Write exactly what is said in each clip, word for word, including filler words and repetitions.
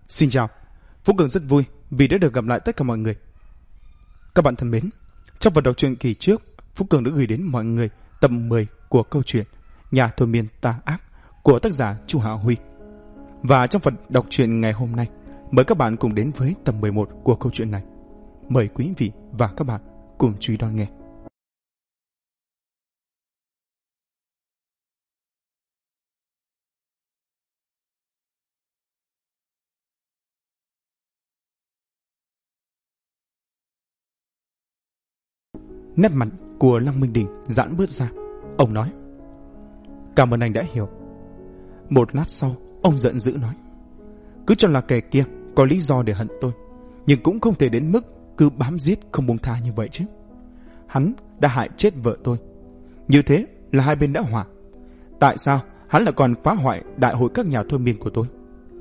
Xin chào, Phú Cường rất vui vì đã được gặp lại tất cả mọi người. Các bạn thân mến, trong phần đọc truyện kỳ trước, Phú Cường đã gửi đến mọi người tập mười của câu chuyện Nhà thôi miên tà ác của tác giả Chu Hạ Huy. Và trong phần đọc truyện ngày hôm nay, mời các bạn cùng đến với tập mười một của câu chuyện này. Mời quý vị và các bạn cùng chú ý đón nghe. Nét mặt của Lăng Minh Đình giãn bớt ra. Ông nói: Cảm ơn anh đã hiểu. Một lát sau, ông giận dữ nói: Cứ cho là kẻ kia có lý do để hận tôi, nhưng cũng không thể đến mức cứ bám giết không buông tha như vậy chứ. Hắn đã hại chết vợ tôi, như thế là hai bên đã hòa. Tại sao hắn lại còn phá hoại đại hội các nhà thôi miên của tôi?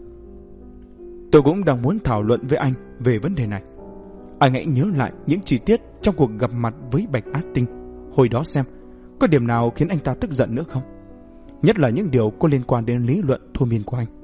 Tôi cũng đang muốn thảo luận với anh về vấn đề này. Anh hãy nhớ lại những chi tiết trong cuộc gặp mặt với Bạch Á Tinh hồi đó xem có điểm nào khiến anh ta tức giận nữa không, nhất là những điều có liên quan đến lý luận thôi miên của anh.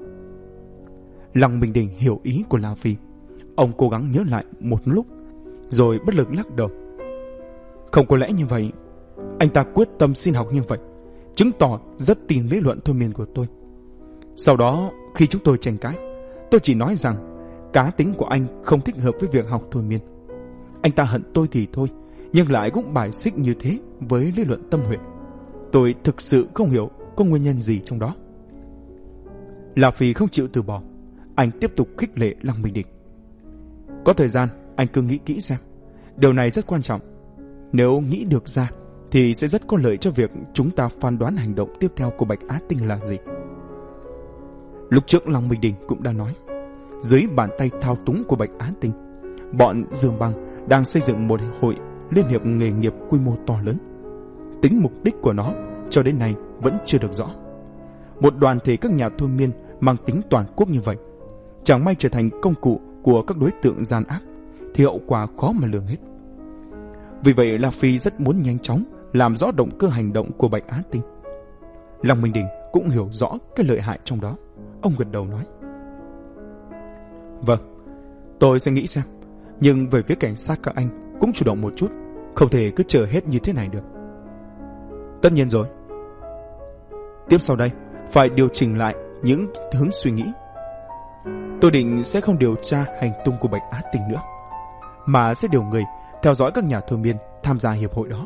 Lăng Minh Đình hiểu ý của La Phi. Ông cố gắng nhớ lại một lúc rồi bất lực lắc đầu. Không có lẽ như vậy. Anh ta quyết tâm xin học như vậy, chứng tỏ rất tin lý luận thôi miên của tôi. Sau đó khi chúng tôi tranh cãi, tôi chỉ nói rằng cá tính của anh không thích hợp với việc học thôi miên. Anh ta hận tôi thì thôi, nhưng lại cũng bài xích như thế với lý luận tâm huyệt. Tôi thực sự không hiểu có nguyên nhân gì trong đó. La Phi không chịu từ bỏ. Anh tiếp tục khích lệ Lăng Minh Đình. Có thời gian anh cứ nghĩ kỹ xem. Điều này rất quan trọng. Nếu nghĩ được ra thì sẽ rất có lợi cho việc chúng ta phán đoán hành động tiếp theo của Bạch Á Tinh là gì. Lúc trước Lăng Minh Đình cũng đã nói, dưới bàn tay thao túng của Bạch Á Tinh, bọn Dương Băng đang xây dựng một hội liên hiệp nghề nghiệp quy mô to lớn. Tính mục đích của nó cho đến nay vẫn chưa được rõ. Một đoàn thể các nhà thôi miên mang tính toàn quốc như vậy, chẳng may trở thành công cụ của các đối tượng gian ác thì hậu quả khó mà lường hết. Vì vậy La Phi rất muốn nhanh chóng làm rõ động cơ hành động của Bạch Á Tinh. Lăng Minh Đình cũng hiểu rõ cái lợi hại trong đó. Ông gật đầu nói: Vâng, tôi sẽ nghĩ xem. Nhưng về phía cảnh sát các anh cũng chủ động một chút, không thể cứ chờ hết như thế này được. Tất nhiên rồi. Tiếp sau đây phải điều chỉnh lại những hướng suy nghĩ. Tôi định sẽ không điều tra hành tung của Bạch Á Tinh nữa, mà sẽ điều người theo dõi các nhà thôi miên tham gia hiệp hội đó.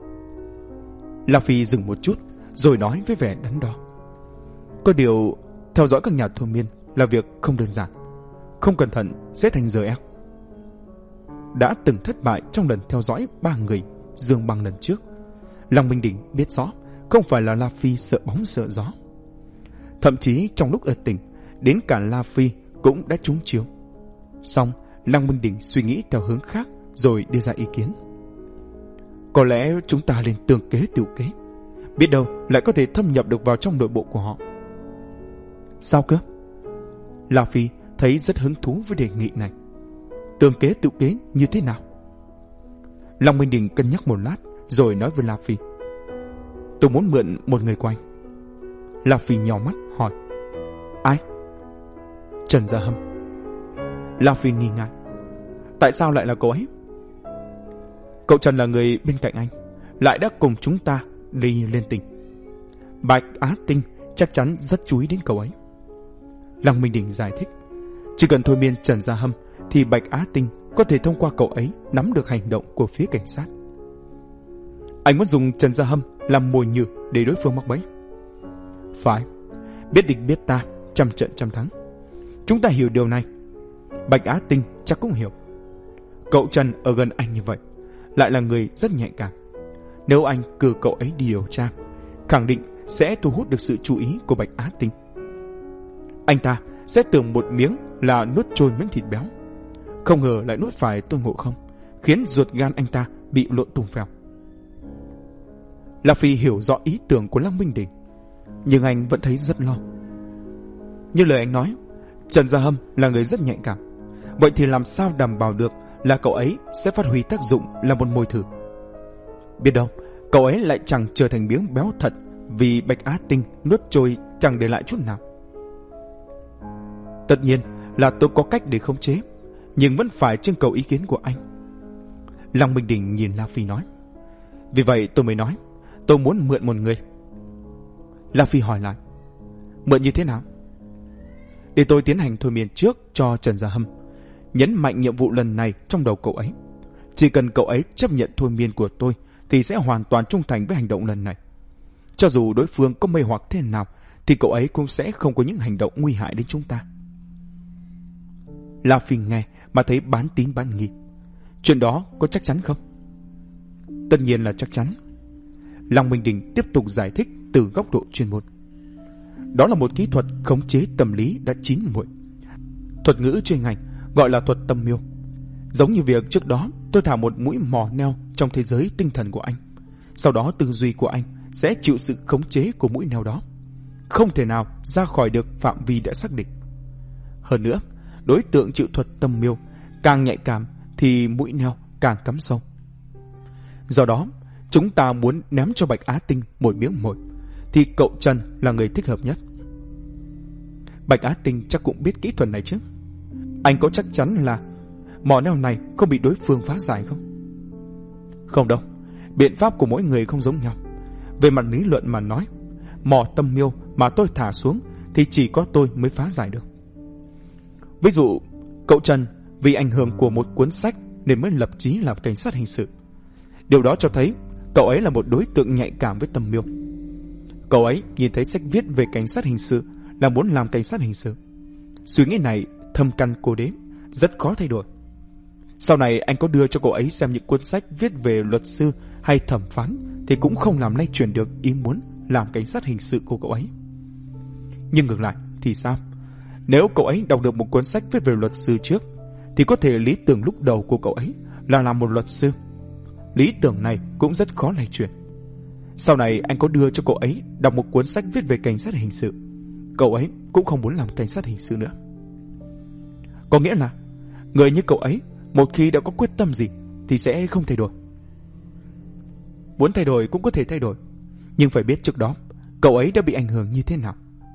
La Phi dừng một chút rồi nói với vẻ đắn đo: Có điều theo dõi các nhà thôi miên là việc không đơn giản. Không cẩn thận sẽ thành giờ eo. Đã từng thất bại trong lần theo dõi ba người Dương Băng lần trước, Lăng Minh Đình biết rõ không phải là La Phi sợ bóng sợ gió. Thậm chí trong lúc ở tỉnh, đến cả La Phi cũng đã trúng chiếu. Xong Lăng Minh Đình suy nghĩ theo hướng khác rồi đưa ra ý kiến: Có lẽ chúng ta nên tương kế tiểu kế, biết đâu lại có thể thâm nhập được vào trong nội bộ của họ. Sao cơ? La Phi thấy rất hứng thú với đề nghị này. Tương kế tự kế như thế nào? Lăng Minh Đình cân nhắc một lát rồi nói với La Phi: Tôi muốn mượn một người của anh. La Phi nhào mắt hỏi: Ai? Trần Gia Hâm. La Phi nghi ngại: Tại sao lại là cậu ấy? Cậu Trần là người bên cạnh anh, lại đã cùng chúng ta đi lên tỉnh. Bạch Á Tinh chắc chắn rất chú ý đến cậu ấy. Lăng Minh Đình giải thích: Chỉ cần thôi miên Trần Gia Hâm thì Bạch Á Tinh có thể thông qua cậu ấy nắm được hành động của phía cảnh sát. Anh muốn dùng Trần Gia Hâm làm mồi nhử để đối phương mắc bẫy. Phải, biết địch biết ta, trăm trận trăm thắng. Chúng ta hiểu điều này. Bạch Á Tinh chắc cũng hiểu. Cậu Trần ở gần anh như vậy, lại là người rất nhạy cảm. Nếu anh cử cậu ấy đi điều tra, khẳng định sẽ thu hút được sự chú ý của Bạch Á Tinh. Anh ta sẽ tưởng một miếng là nuốt trôi miếng thịt béo, không ngờ lại nuốt phải Tôn Ngộ Không, khiến ruột gan anh ta bị lộn tung phèo. La Phi hiểu rõ ý tưởng của Lăng Minh Đình, nhưng anh vẫn thấy rất lo. Như lời anh nói, Trần Gia Hâm là người rất nhạy cảm. Vậy thì làm sao đảm bảo được là cậu ấy sẽ phát huy tác dụng là một mồi thử? Biết đâu cậu ấy lại chẳng trở thành miếng béo thật, vì Bạch Á Tinh nuốt trôi chẳng để lại chút nào. Tất nhiên là tôi có cách để khống chế, nhưng vẫn phải trưng cầu ý kiến của anh. Lăng Minh Đình nhìn La Phi nói. Vì vậy tôi mới nói tôi muốn mượn một người. La Phi hỏi lại. Mượn như thế nào? Để tôi tiến hành thôi miên trước cho Trần Gia Hâm, nhấn mạnh nhiệm vụ lần này trong đầu cậu ấy. Chỉ cần cậu ấy chấp nhận thôi miên của tôi thì sẽ hoàn toàn trung thành với hành động lần này. Cho dù đối phương có mê hoặc thế nào thì cậu ấy cũng sẽ không có những hành động nguy hại đến chúng ta. La Phi nghe mà thấy bán tín bán nghi. Chuyện đó có chắc chắn không? Tất nhiên là chắc chắn. Lăng Minh Đình tiếp tục giải thích từ góc độ chuyên môn. Đó là một kỹ thuật khống chế tâm lý đã chín muồi. Thuật ngữ chuyên ngành gọi là thuật tâm miêu. Giống như việc trước đó tôi thả một mũi mò neo trong thế giới tinh thần của anh. Sau đó tư duy của anh sẽ chịu sự khống chế của mũi neo đó, không thể nào ra khỏi được phạm vi đã xác định. Hơn nữa, đối tượng chịu thuật tâm miêu càng nhạy cảm thì mũi neo càng cắm sâu. Do đó, chúng ta muốn ném cho Bạch Á Tinh một miếng mồi thì cậu Trần là người thích hợp nhất. Bạch Á Tinh chắc cũng biết kỹ thuật này chứ. Anh có chắc chắn là mỏ neo này không bị đối phương phá giải không? Không đâu, biện pháp của mỗi người không giống nhau. Về mặt lý luận mà nói, mỏ tâm miêu mà tôi thả xuống thì chỉ có tôi mới phá giải được. Ví dụ, cậu Trần vì ảnh hưởng của một cuốn sách nên mới lập chí làm cảnh sát hình sự. Điều đó cho thấy cậu ấy là một đối tượng nhạy cảm với tâm miêu. Cậu ấy nhìn thấy sách viết về cảnh sát hình sự là muốn làm cảnh sát hình sự. Suy nghĩ này thâm căn cố đế, rất khó thay đổi. Sau này anh có đưa cho cậu ấy xem những cuốn sách viết về luật sư hay thẩm phán thì cũng không làm lay chuyển được ý muốn làm cảnh sát hình sự của cậu ấy. Nhưng ngược lại thì sao? Nếu cậu ấy đọc được một cuốn sách viết về luật sư trước thì có thể lý tưởng lúc đầu của cậu ấy là làm một luật sư. Lý tưởng này cũng rất khó lay chuyển. Sau này anh có đưa cho cậu ấy đọc một cuốn sách viết về cảnh sát hình sự, cậu ấy cũng không muốn làm cảnh sát hình sự nữa. Có nghĩa là người như cậu ấy một khi đã có quyết tâm gì thì sẽ không thay đổi. Muốn thay đổi cũng có thể thay đổi, nhưng phải biết trước đó cậu ấy đã bị ảnh hưởng như thế nào.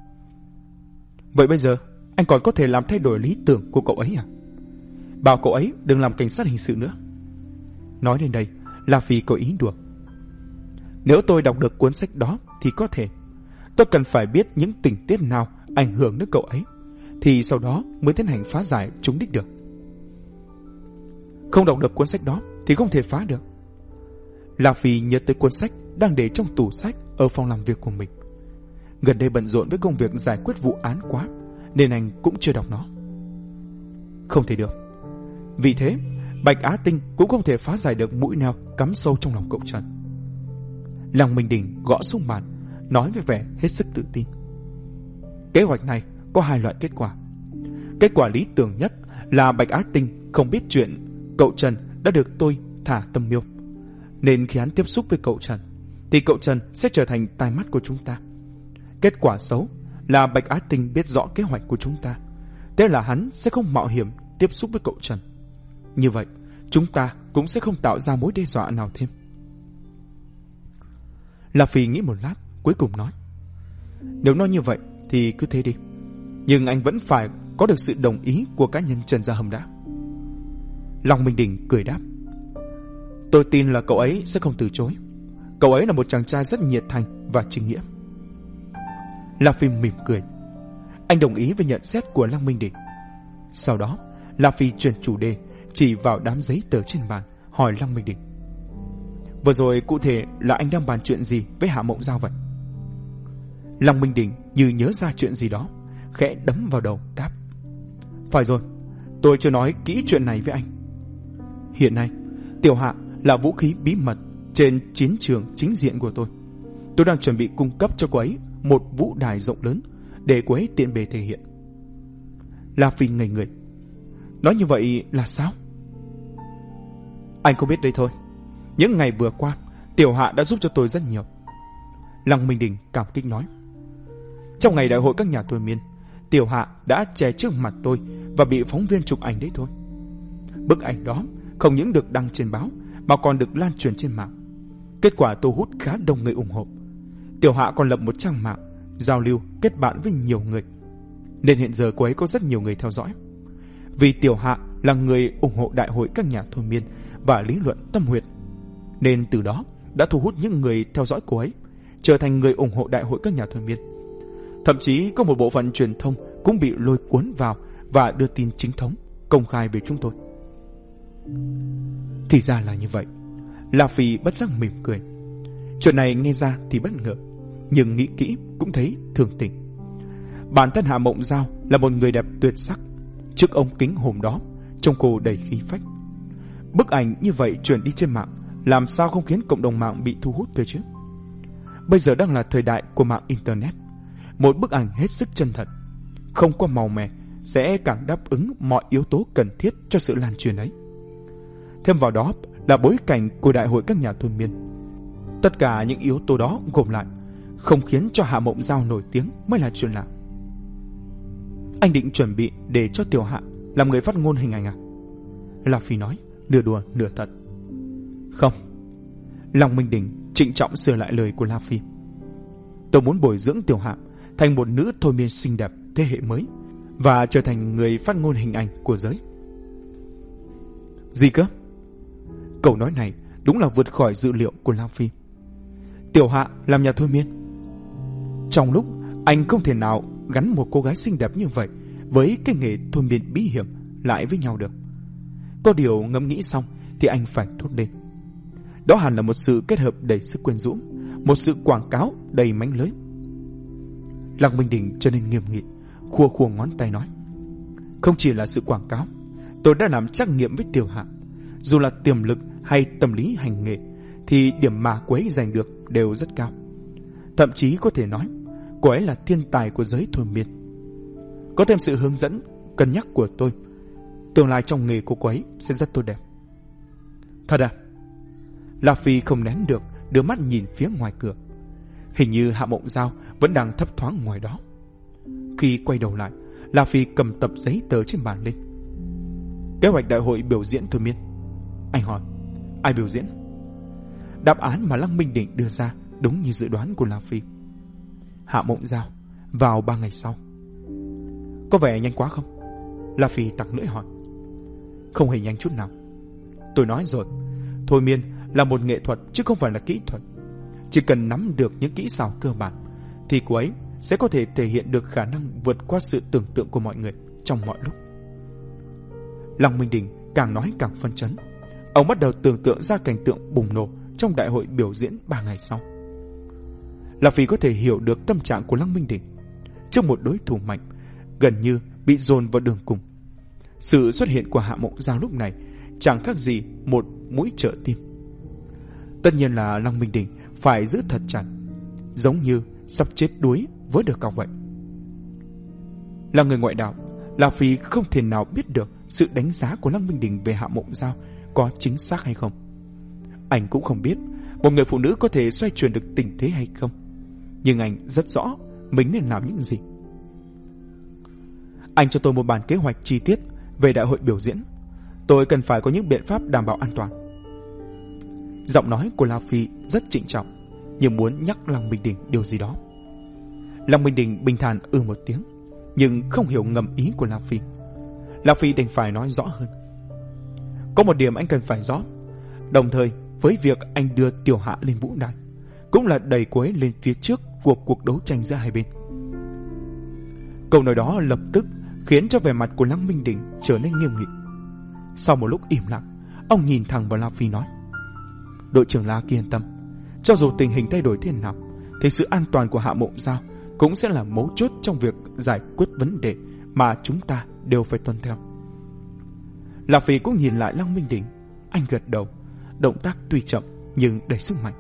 Vậy bây giờ anh còn có thể làm thay đổi lý tưởng của cậu ấy à? Bảo cậu ấy đừng làm cảnh sát hình sự nữa. Nói đến đây, La Phi có ý đùa. Nếu tôi đọc được cuốn sách đó thì có thể. Tôi cần phải biết những tình tiết nào ảnh hưởng đến cậu ấy, thì sau đó mới tiến hành phá giải chúng đích được. Không đọc được cuốn sách đó thì không thể phá được. La Phi nhớ tới cuốn sách đang để trong tủ sách ở phòng làm việc của mình. Gần đây bận rộn với công việc giải quyết vụ án quá, nên anh cũng chưa đọc nó. Không thể được. Vì thế, Bạch Á Tinh cũng không thể phá giải được mũi neo cắm sâu trong lòng cậu Trần. Lăng Minh Đình gõ xuống bàn, nói với vẻ hết sức tự tin. Kế hoạch này có hai loại kết quả. Kết quả lý tưởng nhất là Bạch Á Tinh không biết chuyện cậu Trần đã được tôi thả tâm miêu, nên khi hắn tiếp xúc với cậu Trần thì cậu Trần sẽ trở thành tai mắt của chúng ta. Kết quả xấu là Bạch Á Tinh biết rõ kế hoạch của chúng ta, thế là hắn sẽ không mạo hiểm tiếp xúc với cậu Trần. Như vậy chúng ta cũng sẽ không tạo ra mối đe dọa nào thêm. La Phi nghĩ một lát, cuối cùng nói: Nếu nói như vậy thì cứ thế đi, nhưng anh vẫn phải có được sự đồng ý của cá nhân Trần Gia Hâm đã. Long Minh Đình cười đáp: Tôi tin là cậu ấy sẽ không từ chối. Cậu ấy là một chàng trai rất nhiệt thành và chính nghĩa. La Phi mỉm cười. Anh đồng ý với nhận xét của Long Minh Đình. Sau đó La Phi chuyển chủ đề, chỉ vào đám giấy tờ trên bàn, hỏi Long Minh Đình: Vừa rồi cụ thể là anh đang bàn chuyện gì với Hạ Mộng Giao vậy? Long Minh Đình như nhớ ra chuyện gì đó, khẽ đấm vào đầu đáp: Phải rồi, tôi chưa nói kỹ chuyện này với anh. Hiện nay Tiểu Hạ là vũ khí bí mật trên chiến trường chính diện của tôi. Tôi đang chuẩn bị cung cấp cho cô ấy một vũ đài rộng lớn để cô ấy tiện bề thể hiện. La Phi ngây người. Nói như vậy là sao? Anh không biết đây thôi. Những ngày vừa qua Tiểu Hạ đã giúp cho tôi rất nhiều. Lăng Minh Đình cảm kích nói. Trong ngày đại hội các nhà thôi miên, Tiểu Hạ đã che trước mặt tôi và bị phóng viên chụp ảnh đấy thôi. Bức ảnh đó không những được đăng trên báo mà còn được lan truyền trên mạng. Kết quả thu hút khá đông người ủng hộ. Tiểu Hạ còn lập một trang mạng giao lưu, kết bạn với nhiều người. nên hiện giờ cô ấy có rất nhiều người theo dõi. Vì Tiểu Hạ là người ủng hộ đại hội các nhà thôi miên và lý luận tâm huyệt, nên từ đó đã thu hút những người theo dõi cô ấy, trở thành người ủng hộ đại hội các nhà thôi miên. Thậm chí có một bộ phận truyền thông cũng bị lôi cuốn vào và đưa tin chính thống, công khai về chúng tôi. Thì ra là như vậy. La Phi bất giác mỉm cười. Chuyện này nghe ra thì bất ngờ, nhưng nghĩ kỹ cũng thấy thường tình. Bản thân Hạ Mộng Giao là một người đẹp tuyệt sắc. Trước ống kính hôm đó, trông cô đầy khí phách. Bức ảnh như vậy truyền đi trên mạng, làm sao không khiến cộng đồng mạng bị thu hút cơ chứ? Bây giờ đang là thời đại của mạng Internet. Một bức ảnh hết sức chân thật, không có màu mè, sẽ càng đáp ứng mọi yếu tố cần thiết cho sự lan truyền ấy. Thêm vào đó là bối cảnh của đại hội các nhà thôi miên. Tất cả những yếu tố đó gộp lại, không khiến cho Hạ Mộng Giao nổi tiếng mới là chuyện lạ. Anh định chuẩn bị để cho Tiểu Hạ làm người phát ngôn hình ảnh à? La Phi nói, nửa đùa nửa thật. Không. Long Minh Đình trịnh trọng sửa lại lời của La Phi. Tôi muốn bồi dưỡng Tiểu Hạ thành một nữ thôi miên xinh đẹp thế hệ mới và trở thành người phát ngôn hình ảnh của giới. Gì cơ? Câu nói này đúng là vượt khỏi dự liệu của La Phi. Tiểu Hạ làm nhà thôi miên. Trong lúc anh không thể nào gắn một cô gái xinh đẹp như vậy với cái nghề thôi miên bí hiểm lại với nhau được. Có điều ngẫm nghĩ xong thì anh phải thốt lên. Đó hẳn là một sự kết hợp đầy sức quyến rũ, một sự quảng cáo đầy mánh lưới. Lăng Minh Đình trở nên nghiêm nghị, khua khua ngón tay nói, không chỉ là sự quảng cáo, tôi đã làm trắc nghiệm với Tiểu Hạ. Dù là tiềm lực hay tâm lý hành nghề thì điểm mà cô ấy giành được đều rất cao. Thậm chí có thể nói cô ấy là thiên tài của giới thôi miên. Có thêm sự hướng dẫn, cân nhắc của tôi, tương lai trong nghề của cô ấy sẽ rất tốt đẹp. Thật à? La Phi không nén được, đưa mắt nhìn phía ngoài cửa. Hình như Hạ Mộng Giao vẫn đang thấp thoáng ngoài đó. Khi quay đầu lại, La Phi cầm tập giấy tờ trên bàn lên. Kế hoạch đại hội biểu diễn thôi miên. Anh hỏi, ai biểu diễn? Đáp án mà Lăng Minh Định đưa ra đúng như dự đoán của La Phi. Hạ Mộng Giao, vào ba ngày sau. Có vẻ nhanh quá không? La Phi tặc lưỡi hỏi. Không hề nhanh chút nào. Tôi nói rồi, thôi miên là một nghệ thuật chứ không phải là kỹ thuật. Chỉ cần nắm được những kỹ xảo cơ bản thì cô ấy sẽ có thể thể hiện được khả năng vượt qua sự tưởng tượng của mọi người trong mọi lúc. Lăng Minh Đình càng nói càng phân chấn. Ông bắt đầu tưởng tượng ra cảnh tượng bùng nổ trong đại hội biểu diễn ba ngày sau. La Phi có thể hiểu được tâm trạng của Lăng Minh Đình. Trước một đối thủ mạnh, gần như bị dồn vào đường cùng, sự xuất hiện của Hạ Mộng Giao lúc này chẳng khác gì một mũi trợ tim. Tất nhiên là Lăng Minh Đình phải giữ thật chặt, giống như sắp chết đuối với được cọc vậy. Là người ngoại đạo, La Phi không thể nào biết được sự đánh giá của Lăng Minh Đình về Hạ Mộng Giao có chính xác hay không. Anh cũng không biết một người phụ nữ có thể xoay chuyển được tình thế hay không, nhưng anh rất rõ mình nên làm những gì. Anh cho tôi một bản kế hoạch chi tiết về đại hội biểu diễn. Tôi cần phải có những biện pháp đảm bảo an toàn. Giọng nói của La Phi rất trịnh trọng, như muốn nhắc Lăng Minh Đình điều gì đó. Lăng Minh Đình bình thản ư một tiếng, nhưng không hiểu ngầm ý của La Phi. La Phi đành phải nói rõ hơn. Có một điểm anh cần phải rõ, đồng thời với việc anh đưa Tiểu Hạ lên vũ đài, cũng là đẩy cô ấy lên phía trước của cuộc đấu tranh giữa hai bên. Câu nói đó lập tức khiến cho vẻ mặt của Lăng Minh Đình trở nên nghiêm nghị. Sau một lúc im lặng, ông nhìn thẳng vào La Phi nói, đội trưởng La kia yên tâm, cho dù tình hình thay đổi thế nào thì sự an toàn của Hạ Mộng Giao cũng sẽ là mấu chốt trong việc giải quyết vấn đề mà chúng ta đều phải tuân theo. La Phi cũng nhìn lại Lăng Minh Đình. Anh gật đầu, động tác tuy chậm nhưng đầy sức mạnh.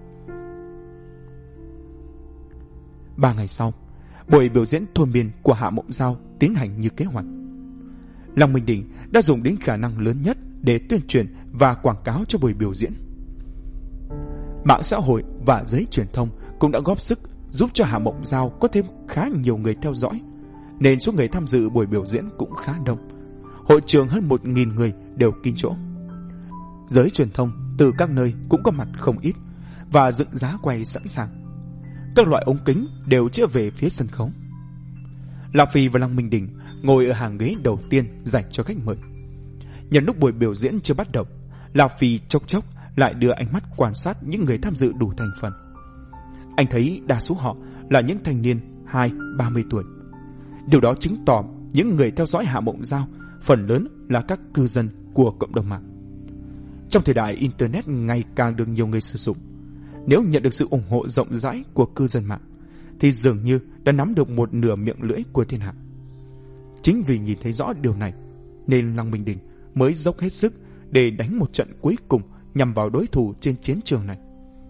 Ba ngày sau, buổi biểu diễn thôi miên của Hạ Mộng Giao tiến hành như kế hoạch. Lăng Minh Đình đã dùng đến khả năng lớn nhất để tuyên truyền và quảng cáo cho buổi biểu diễn. Mạng xã hội và giới truyền thông cũng đã góp sức giúp cho Hạ Mộng Giao có thêm khá nhiều người theo dõi, nên số người tham dự buổi biểu diễn cũng khá đông. Hội trường hơn một nghìn người đều kín chỗ. Giới truyền thông từ các nơi cũng có mặt không ít và dựng giá quay sẵn sàng. Các loại ống kính đều chĩa về phía sân khấu. Lão Phi và Lăng Minh Đình ngồi ở hàng ghế đầu tiên dành cho khách mời. Nhân lúc buổi biểu diễn chưa bắt đầu, Lão Phi chốc chốc lại đưa ánh mắt quan sát những người tham dự đủ thành phần. Anh thấy đa số họ là những thanh niên hai ba mươi tuổi. Điều đó chứng tỏ những người theo dõi Hạ Mộng Giao phần lớn là các cư dân của cộng đồng mạng. Trong thời đại Internet ngày càng được nhiều người sử dụng, nếu nhận được sự ủng hộ rộng rãi của cư dân mạng, thì dường như đã nắm được một nửa miệng lưỡi của thiên hạ. Chính vì nhìn thấy rõ điều này, nên Lăng Minh Đình mới dốc hết sức để đánh một trận cuối cùng nhằm vào đối thủ trên chiến trường này.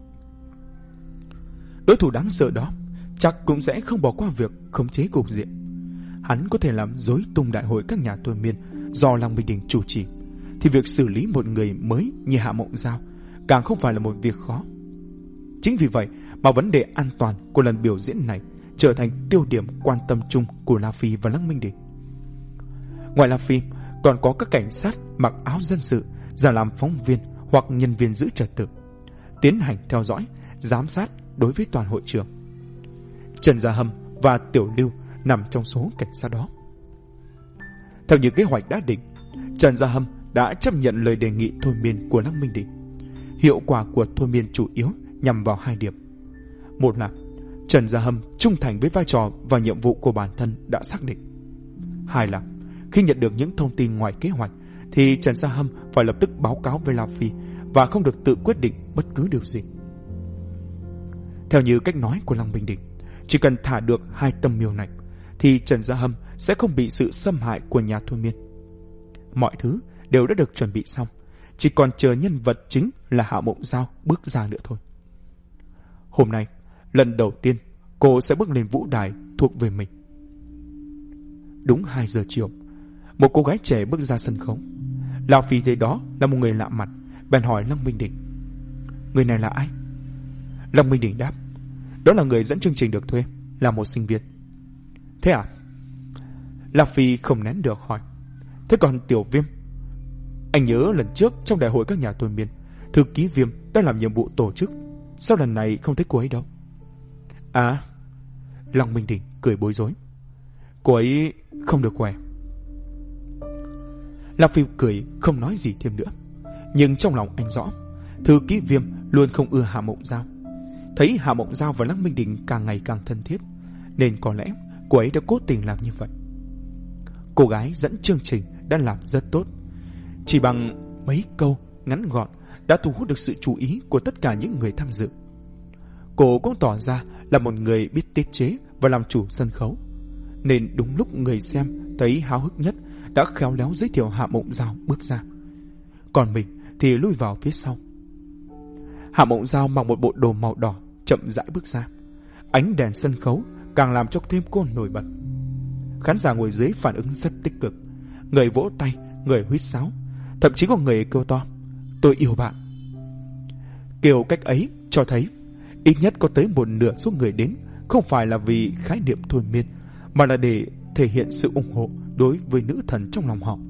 Đối thủ đáng sợ đó chắc cũng sẽ không bỏ qua việc khống chế cục diện. Hắn có thể làm rối tung đại hội các nhà thôi miên do Lăng Minh Đình chủ trì, thì việc xử lý một người mới như Hạ Mộng Giao càng không phải là một việc khó. Chính vì vậy mà vấn đề an toàn của lần biểu diễn này trở thành tiêu điểm quan tâm chung của La Phi và Lăng Minh Đình. Ngoài La Phi, còn có các cảnh sát mặc áo dân sự giả làm phóng viên hoặc nhân viên giữ trật tự, tiến hành theo dõi, giám sát đối với toàn hội trường. Trần Gia Hâm và Tiểu Lưu nằm trong số cảnh sát đó. Theo như kế hoạch đã định, Trần Gia Hâm đã chấp nhận lời đề nghị thôi miên của Lăng Minh Đình. Hiệu quả của thôi miên chủ yếu nhằm vào hai điểm. Một là Trần Gia Hâm trung thành với vai trò và nhiệm vụ của bản thân đã xác định. Hai là khi nhận được những thông tin ngoài kế hoạch thì Trần Gia Hâm phải lập tức báo cáo với La Phi và không được tự quyết định bất cứ điều gì. Theo như cách nói của Lăng Minh Đình, chỉ cần thả được hai tâm miêu này thì Trần Gia Hâm sẽ không bị sự xâm hại của nhà thôi miên. Mọi thứ đều đã được chuẩn bị xong, chỉ còn chờ nhân vật chính là Hạ Mộng Giao bước ra nữa thôi. Hôm nay, lần đầu tiên cô sẽ bước lên vũ đài thuộc về mình. Đúng hai giờ chiều, một cô gái trẻ bước ra sân khấu. Lão Phi thấy đó là một người lạ mặt, bèn hỏi Lăng Minh Đình: người này là ai? Lăng Minh Đình đáp: đó là người dẫn chương trình được thuê, là một sinh viên. Thế à? Lão Phi không nén được hỏi: thế còn Tiểu Viêm? Anh nhớ lần trước trong đại hội các nhà thôi miên, thư ký Viêm đã làm nhiệm vụ tổ chức, sao lần này không thấy cô ấy đâu? À, Lăng Minh Đình cười bối rối: cô ấy không được khỏe. Lão Phi cười không nói gì thêm nữa, nhưng trong lòng anh rõ thư ký Viêm luôn không ưa Hạ Mộng Giao. Thấy Hạ Mộng Giao và Lăng Minh Đình càng ngày càng thân thiết, nên có lẽ cô ấy đã cố tình làm như vậy. Cô gái dẫn chương trình đã làm rất tốt, chỉ bằng mấy câu ngắn gọn đã thu hút được sự chú ý của tất cả những người tham dự. Cô cũng tỏ ra là một người biết tiết chế và làm chủ sân khấu, nên đúng lúc người xem thấy háo hức nhất đã khéo léo giới thiệu Hạ Mộng Giao bước ra, còn mình thì lui vào phía sau. Hạ Mộng Giao mặc một bộ đồ màu đỏ chậm rãi bước ra. Ánh đèn sân khấu càng làm cho thêm cô nổi bật. Khán giả ngồi dưới phản ứng rất tích cực, người vỗ tay, người huýt sáo, thậm chí có người kêu to: tôi yêu bạn. Kêu cách ấy cho thấy ít nhất có tới một nửa số người đến không phải là vì khái niệm thôi miên, mà là để thể hiện sự ủng hộ đối với nữ thần trong lòng họ.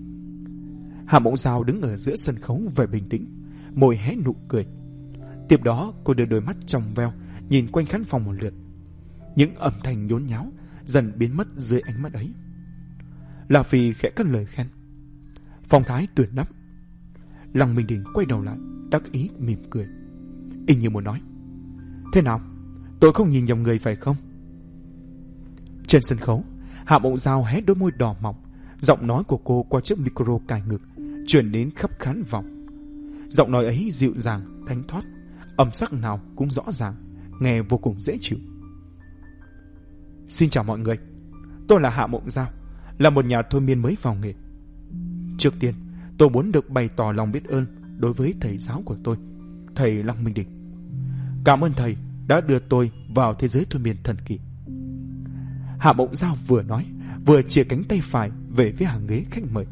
Hạ Mộng Giao đứng ở giữa sân khấu vẻ bình tĩnh, môi hé nụ cười. Tiếp đó cô đưa đôi mắt trong veo nhìn quanh khán phòng một lượt. Những âm thanh nhốn nháo dần biến mất dưới ánh mắt ấy. La Phi khẽ cất lời khen: phong thái tuyệt lắm. Lăng Minh Đình quay đầu lại đắc ý mỉm cười, y như muốn nói: thế nào, tôi không nhìn nhầm người phải không? Trên sân khấu, Hạ Mộng Giao hé đôi môi đỏ mọng, giọng nói của cô qua chiếc micro cài ngực truyền đến khắp khán phòng. Giọng nói ấy dịu dàng, thanh thoát, âm sắc nào cũng rõ ràng, nghe vô cùng dễ chịu. Xin chào mọi người, tôi là Hạ Mộng Giao, là một nhà thôi miên mới vào nghề. Trước tiên, tôi muốn được bày tỏ lòng biết ơn đối với thầy giáo của tôi, thầy Lăng Minh Đình. Cảm ơn thầy đã đưa tôi vào thế giới thôi miên thần kỳ. Hạ Mộng Giao vừa nói, vừa chìa cánh tay phải về phía hàng ghế khách mời.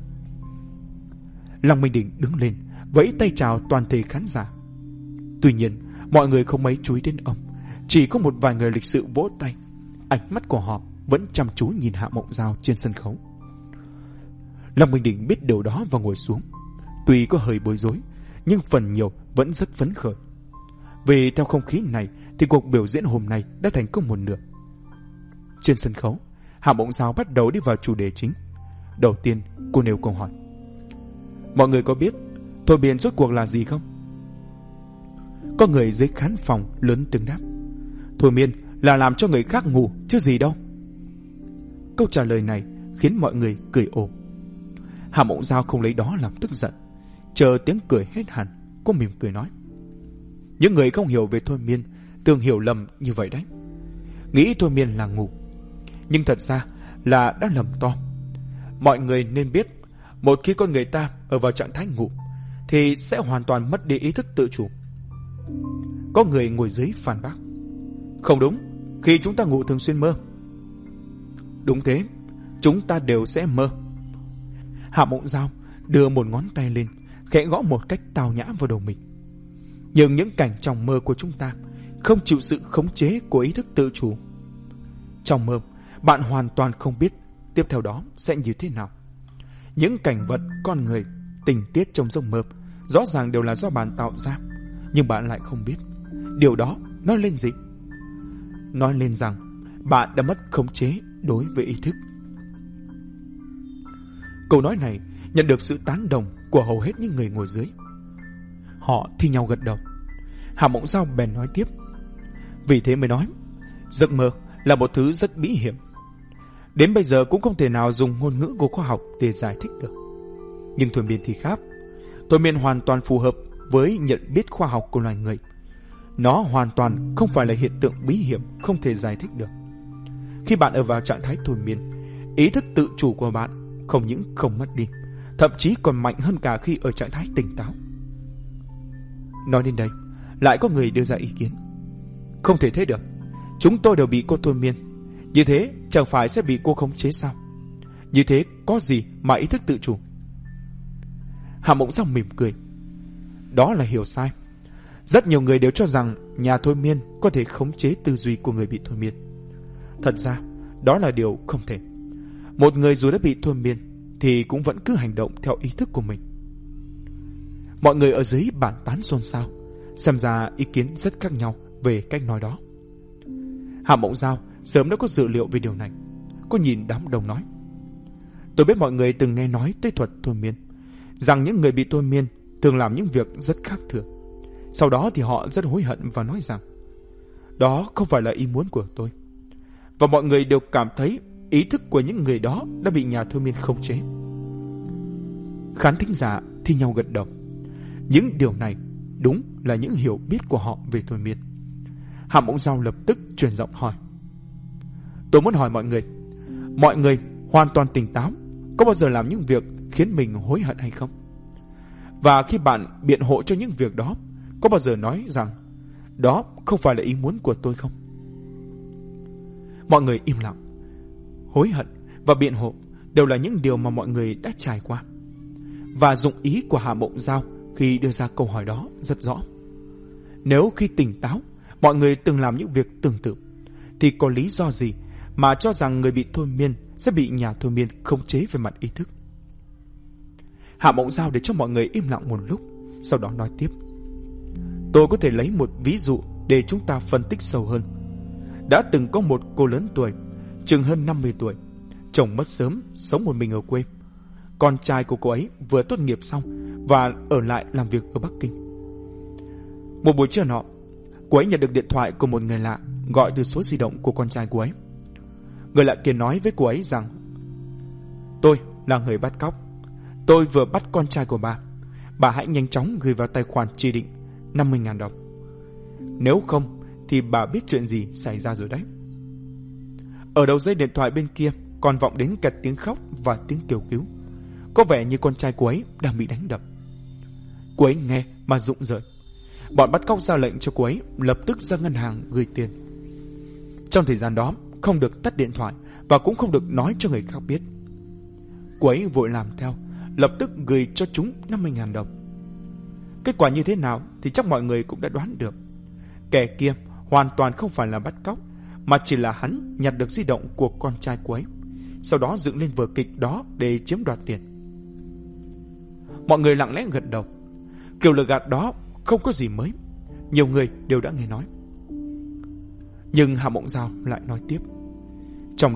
Lăng Minh Đình đứng lên, vẫy tay chào toàn thể khán giả. Tuy nhiên, mọi người không mấy chú ý đến ông, chỉ có một vài người lịch sự vỗ tay. Ánh mắt của họ vẫn chăm chú nhìn Hạ Mộng Giao trên sân khấu. Lăng Minh Đình biết điều đó và ngồi xuống. Tuy có hơi bối rối, nhưng phần nhiều vẫn rất phấn khởi. Vì theo không khí này thì cuộc biểu diễn hôm nay đã thành công một nửa. Trên sân khấu, Hạ Mộng Giao bắt đầu đi vào chủ đề chính. Đầu tiên, cô nêu câu hỏi: mọi người có biết thôi miên rốt cuộc là gì không? Có người dưới khán phòng lớn tiếng đáp: thôi miên là làm cho người khác ngủ chứ gì đâu. Câu trả lời này khiến mọi người cười ồ. Hạ Mộng Giao không lấy đó làm tức giận, chờ tiếng cười hết hẳn, cô mỉm cười nói: những người không hiểu về thôi miên thường hiểu lầm như vậy đấy, nghĩ thôi miên là ngủ, nhưng thật ra là đã lầm to. Mọi người nên biết, một khi con người ta ở vào trạng thái ngủ thì sẽ hoàn toàn mất đi ý thức tự chủ. Có người ngồi dưới phản bác: không đúng, khi chúng ta ngủ thường xuyên mơ. Đúng thế, chúng ta đều sẽ mơ. Hạ Mộng Giao đưa một ngón tay lên, khẽ gõ một cách tao nhã vào đầu mình. Nhưng những cảnh trong mơ của chúng ta không chịu sự khống chế của ý thức tự chủ. Trong mơ, bạn hoàn toàn không biết tiếp theo đó sẽ như thế nào. Những cảnh vật, con người, tình tiết trong giấc mơ rõ ràng đều là do bạn tạo ra, nhưng bạn lại không biết. Điều đó nói lên gì? Nói lên rằng bạn đã mất khống chế đối với ý thức. Câu nói này nhận được sự tán đồng của hầu hết những người ngồi dưới. Họ thi nhau gật đầu. Hạ Mộng Giao bèn nói tiếp: vì thế mới nói, giấc mơ là một thứ rất bí hiểm. Đến bây giờ cũng không thể nào dùng ngôn ngữ của khoa học để giải thích được. Nhưng thôi miên thì khác. Thôi miên hoàn toàn phù hợp với nhận biết khoa học của loài người. Nó hoàn toàn không phải là hiện tượng bí hiểm không thể giải thích được. Khi bạn ở vào trạng thái thôi miên, ý thức tự chủ của bạn không những không mất đi, thậm chí còn mạnh hơn cả khi ở trạng thái tỉnh táo. Nói đến đây, lại có người đưa ra ý kiến: không thể thế được, chúng tôi đều bị cô thôi miên, như thế chẳng phải sẽ bị cô khống chế sao? Như thế có gì mà ý thức tự chủ? Hạ Mộng Giao mỉm cười: đó là hiểu sai. Rất nhiều người đều cho rằng nhà thôi miên có thể khống chế tư duy của người bị thôi miên. Thật ra, đó là điều không thể. Một người dù đã bị thôi miên thì cũng vẫn cứ hành động theo ý thức của mình. Mọi người ở dưới bàn tán xôn xao, xem ra ý kiến rất khác nhau về cách nói đó. Hạ Mộng Giao sớm đã có dự liệu về điều này. Cô nhìn đám đông nói: tôi biết mọi người từng nghe nói tới thuật thôi miên, rằng những người bị thôi miên thường làm những việc rất khác thường. Sau đó thì họ rất hối hận và nói rằng đó không phải là ý muốn của tôi. Và mọi người đều cảm thấy ý thức của những người đó đã bị nhà thôi miên khống chế. Khán thính giả thi nhau gật đầu. Những điều này đúng là những hiểu biết của họ về thôi miên. Hạ Mộng Giao lập tức chuyển giọng hỏi: tôi muốn hỏi mọi người, mọi người hoàn toàn tỉnh táo có bao giờ làm những việc khiến mình hối hận hay không? Và khi bạn biện hộ cho những việc đó, có bao giờ nói rằng đó không phải là ý muốn của tôi không? Mọi người im lặng. Hối hận và biện hộ đều là những điều mà mọi người đã trải qua. Và dụng ý của Hạ Mộng Giao khi đưa ra câu hỏi đó rất rõ. Nếu khi tỉnh táo mọi người từng làm những việc tương tự, thì có lý do gì mà cho rằng người bị thôi miên sẽ bị nhà thôi miên khống chế về mặt ý thức? Hạ Mộng Giao để cho mọi người im lặng một lúc, sau đó nói tiếp: tôi có thể lấy một ví dụ để chúng ta phân tích sâu hơn. Đã từng có một cô lớn tuổi, chừng hơn năm mươi tuổi, chồng mất sớm, sống một mình ở quê. Con trai của cô ấy vừa tốt nghiệp xong và ở lại làm việc ở Bắc Kinh. Một buổi trưa nọ, cô ấy nhận được điện thoại của một người lạ gọi từ số di động của con trai cô ấy. Người lạ kia nói với cô ấy rằng: tôi là người bắt cóc. Tôi vừa bắt con trai của bà. Bà hãy nhanh chóng gửi vào tài khoản chỉ định năm mươi nghìn đồng. Nếu không thì bà biết chuyện gì xảy ra rồi đấy. Ở đầu dây điện thoại bên kia còn vọng đến cả tiếng khóc và tiếng kêu cứu. Có vẻ như con trai cô ấy đang bị đánh đập. Cô ấy nghe mà rụng rời. Bọn bắt cóc ra lệnh cho cô ấy lập tức ra ngân hàng gửi tiền. Trong thời gian đó không được tắt điện thoại và cũng không được nói cho người khác biết. Cô ấy vội làm theo, lập tức gửi cho chúng năm mươi nghìn đồng. Kết quả như thế nào thì chắc mọi người cũng đã đoán được. Kẻ kia hoàn toàn không phải là bắt cóc, mà chỉ là hắn nhặt được di động của con trai cô ấy, sau đó dựng lên vở kịch đó để chiếm đoạt tiền. Mọi người lặng lẽ gật đầu. Kiểu lừa gạt đó không có gì mới, nhiều người đều đã nghe nói. Nhưng Hạ Mộng Giao lại nói tiếp: trong đó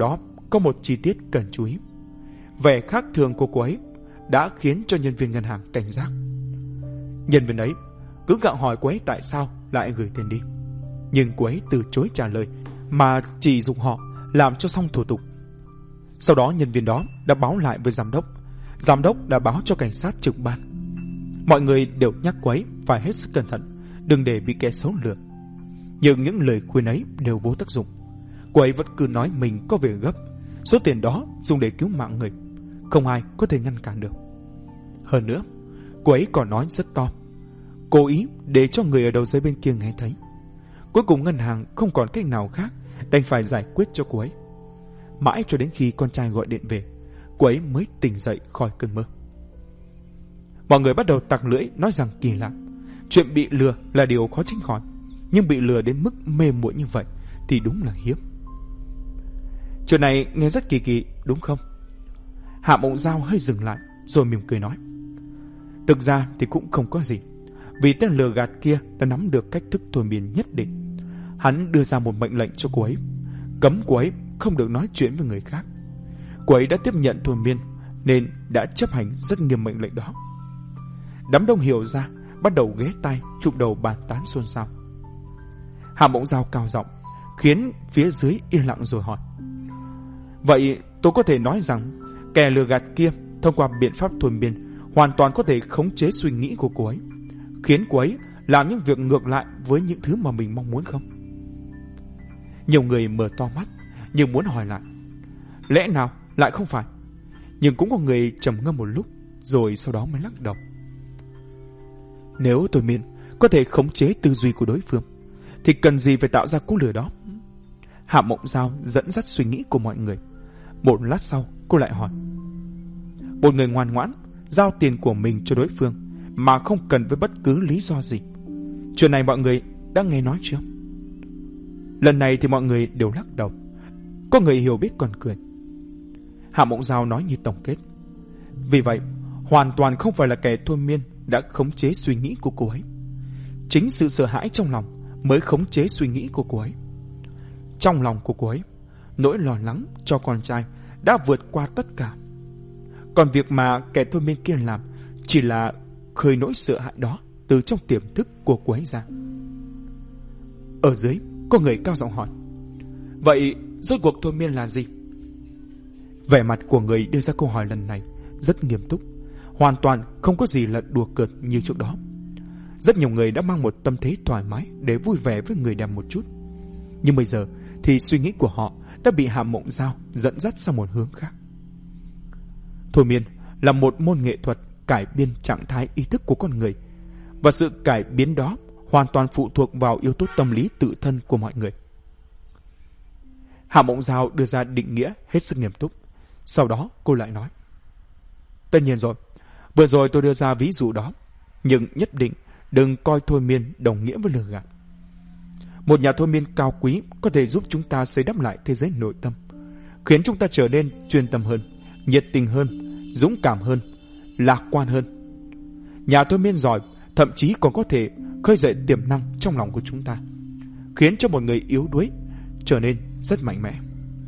có một chi tiết cần chú ý. Vẻ khác thường của cô ấy đã khiến cho nhân viên ngân hàng cảnh giác. Nhân viên ấy cứ gặng hỏi cô ấy tại sao lại gửi tiền đi, nhưng cô ấy từ chối trả lời mà chỉ dùng họ làm cho xong thủ tục. Sau đó nhân viên đó đã báo lại với giám đốc, giám đốc đã báo cho cảnh sát trực ban. Mọi người đều nhắc cô ấy phải hết sức cẩn thận, đừng để bị kẻ xấu lừa. Nhưng những lời khuyên ấy đều vô tác dụng. Cô ấy vẫn cứ nói mình có việc gấp, số tiền đó dùng để cứu mạng người, không ai có thể ngăn cản được. Hơn nữa, cô ấy còn nói rất to, cố ý để cho người ở đầu dây bên kia nghe thấy. Cuối cùng ngân hàng không còn cách nào khác, đành phải giải quyết cho cô ấy. Mãi cho đến khi con trai gọi điện về, cô ấy mới tỉnh dậy khỏi cơn mơ. Mọi người bắt đầu tặc lưỡi nói rằng kỳ lạ, chuyện bị lừa là điều khó tránh khỏi, nhưng bị lừa đến mức mê muội như vậy thì đúng là hiếm. Chuyện này nghe rất kỳ kỳ đúng không? Hạ Mộng Giao hơi dừng lại rồi mỉm cười nói, thực ra thì cũng không có gì, vì tên lừa gạt kia đã nắm được cách thức thôi miên nhất định. Hắn đưa ra một mệnh lệnh cho cô ấy, cấm cô ấy không được nói chuyện với người khác. Cô ấy đã tiếp nhận thôi miên nên đã chấp hành rất nghiêm mệnh lệnh đó. Đám đông hiểu ra, bắt đầu ghé tai chụp đầu bàn tán xôn xao. Hạ Mộng Giao cao giọng khiến phía dưới yên lặng rồi hỏi, vậy tôi có thể nói rằng kẻ lừa gạt kia thông qua biện pháp thôi miên hoàn toàn có thể khống chế suy nghĩ của cô ấy, khiến cô ấy làm những việc ngược lại với những thứ mà mình mong muốn không? Nhiều người mở to mắt nhưng muốn hỏi lại, lẽ nào lại không phải? Nhưng cũng có người trầm ngâm một lúc rồi sau đó mới lắc đầu. Nếu thôi miên có thể khống chế tư duy của đối phương thì cần gì phải tạo ra cú lừa đó? Hạ Mộng Giao dẫn dắt suy nghĩ của mọi người. Một lát sau cô lại hỏi, một người ngoan ngoãn giao tiền của mình cho đối phương mà không cần với bất cứ lý do gì, chuyện này mọi người đã nghe nói chưa? Lần này thì mọi người đều lắc đầu, có người hiểu biết còn cười. Hạ Mộng Giao nói như tổng kết, vì vậy hoàn toàn không phải là kẻ thôi miên đã khống chế suy nghĩ của cô ấy. Chính sự sợ hãi trong lòng mới khống chế suy nghĩ của cô ấy. Trong lòng của cô ấy, nỗi lo lắng cho con trai đã vượt qua tất cả. Còn việc mà kẻ thôi miên kia làm chỉ là khơi nỗi sợ hãi đó từ trong tiềm thức của cô ấy ra. Ở dưới có người cao giọng hỏi, vậy rốt cuộc thôi miên là gì? Vẻ mặt của người đưa ra câu hỏi lần này rất nghiêm túc, hoàn toàn không có gì là đùa cợt như trước đó. Rất nhiều người đã mang một tâm thế thoải mái để vui vẻ với người đẹp một chút, nhưng bây giờ thì suy nghĩ của họ đã bị Hạ Mộng Giao dẫn dắt sang một hướng khác. Thôi miên là một môn nghệ thuật cải biên trạng thái ý thức của con người, và sự cải biến đó hoàn toàn phụ thuộc vào yếu tố tâm lý tự thân của mọi người. Hạ Mộng Giao đưa ra định nghĩa hết sức nghiêm túc. Sau đó cô lại nói, tất nhiên rồi, vừa rồi tôi đưa ra ví dụ đó, nhưng nhất định đừng coi thôi miên đồng nghĩa với lừa gạt. Một nhà thôi miên cao quý có thể giúp chúng ta xây đắp lại thế giới nội tâm, khiến chúng ta trở nên chuyên tâm hơn, nhiệt tình hơn, dũng cảm hơn, lạc quan hơn. Nhà thôi miên giỏi thậm chí còn có thể khơi dậy tiềm năng trong lòng của chúng ta, khiến cho một người yếu đuối trở nên rất mạnh mẽ.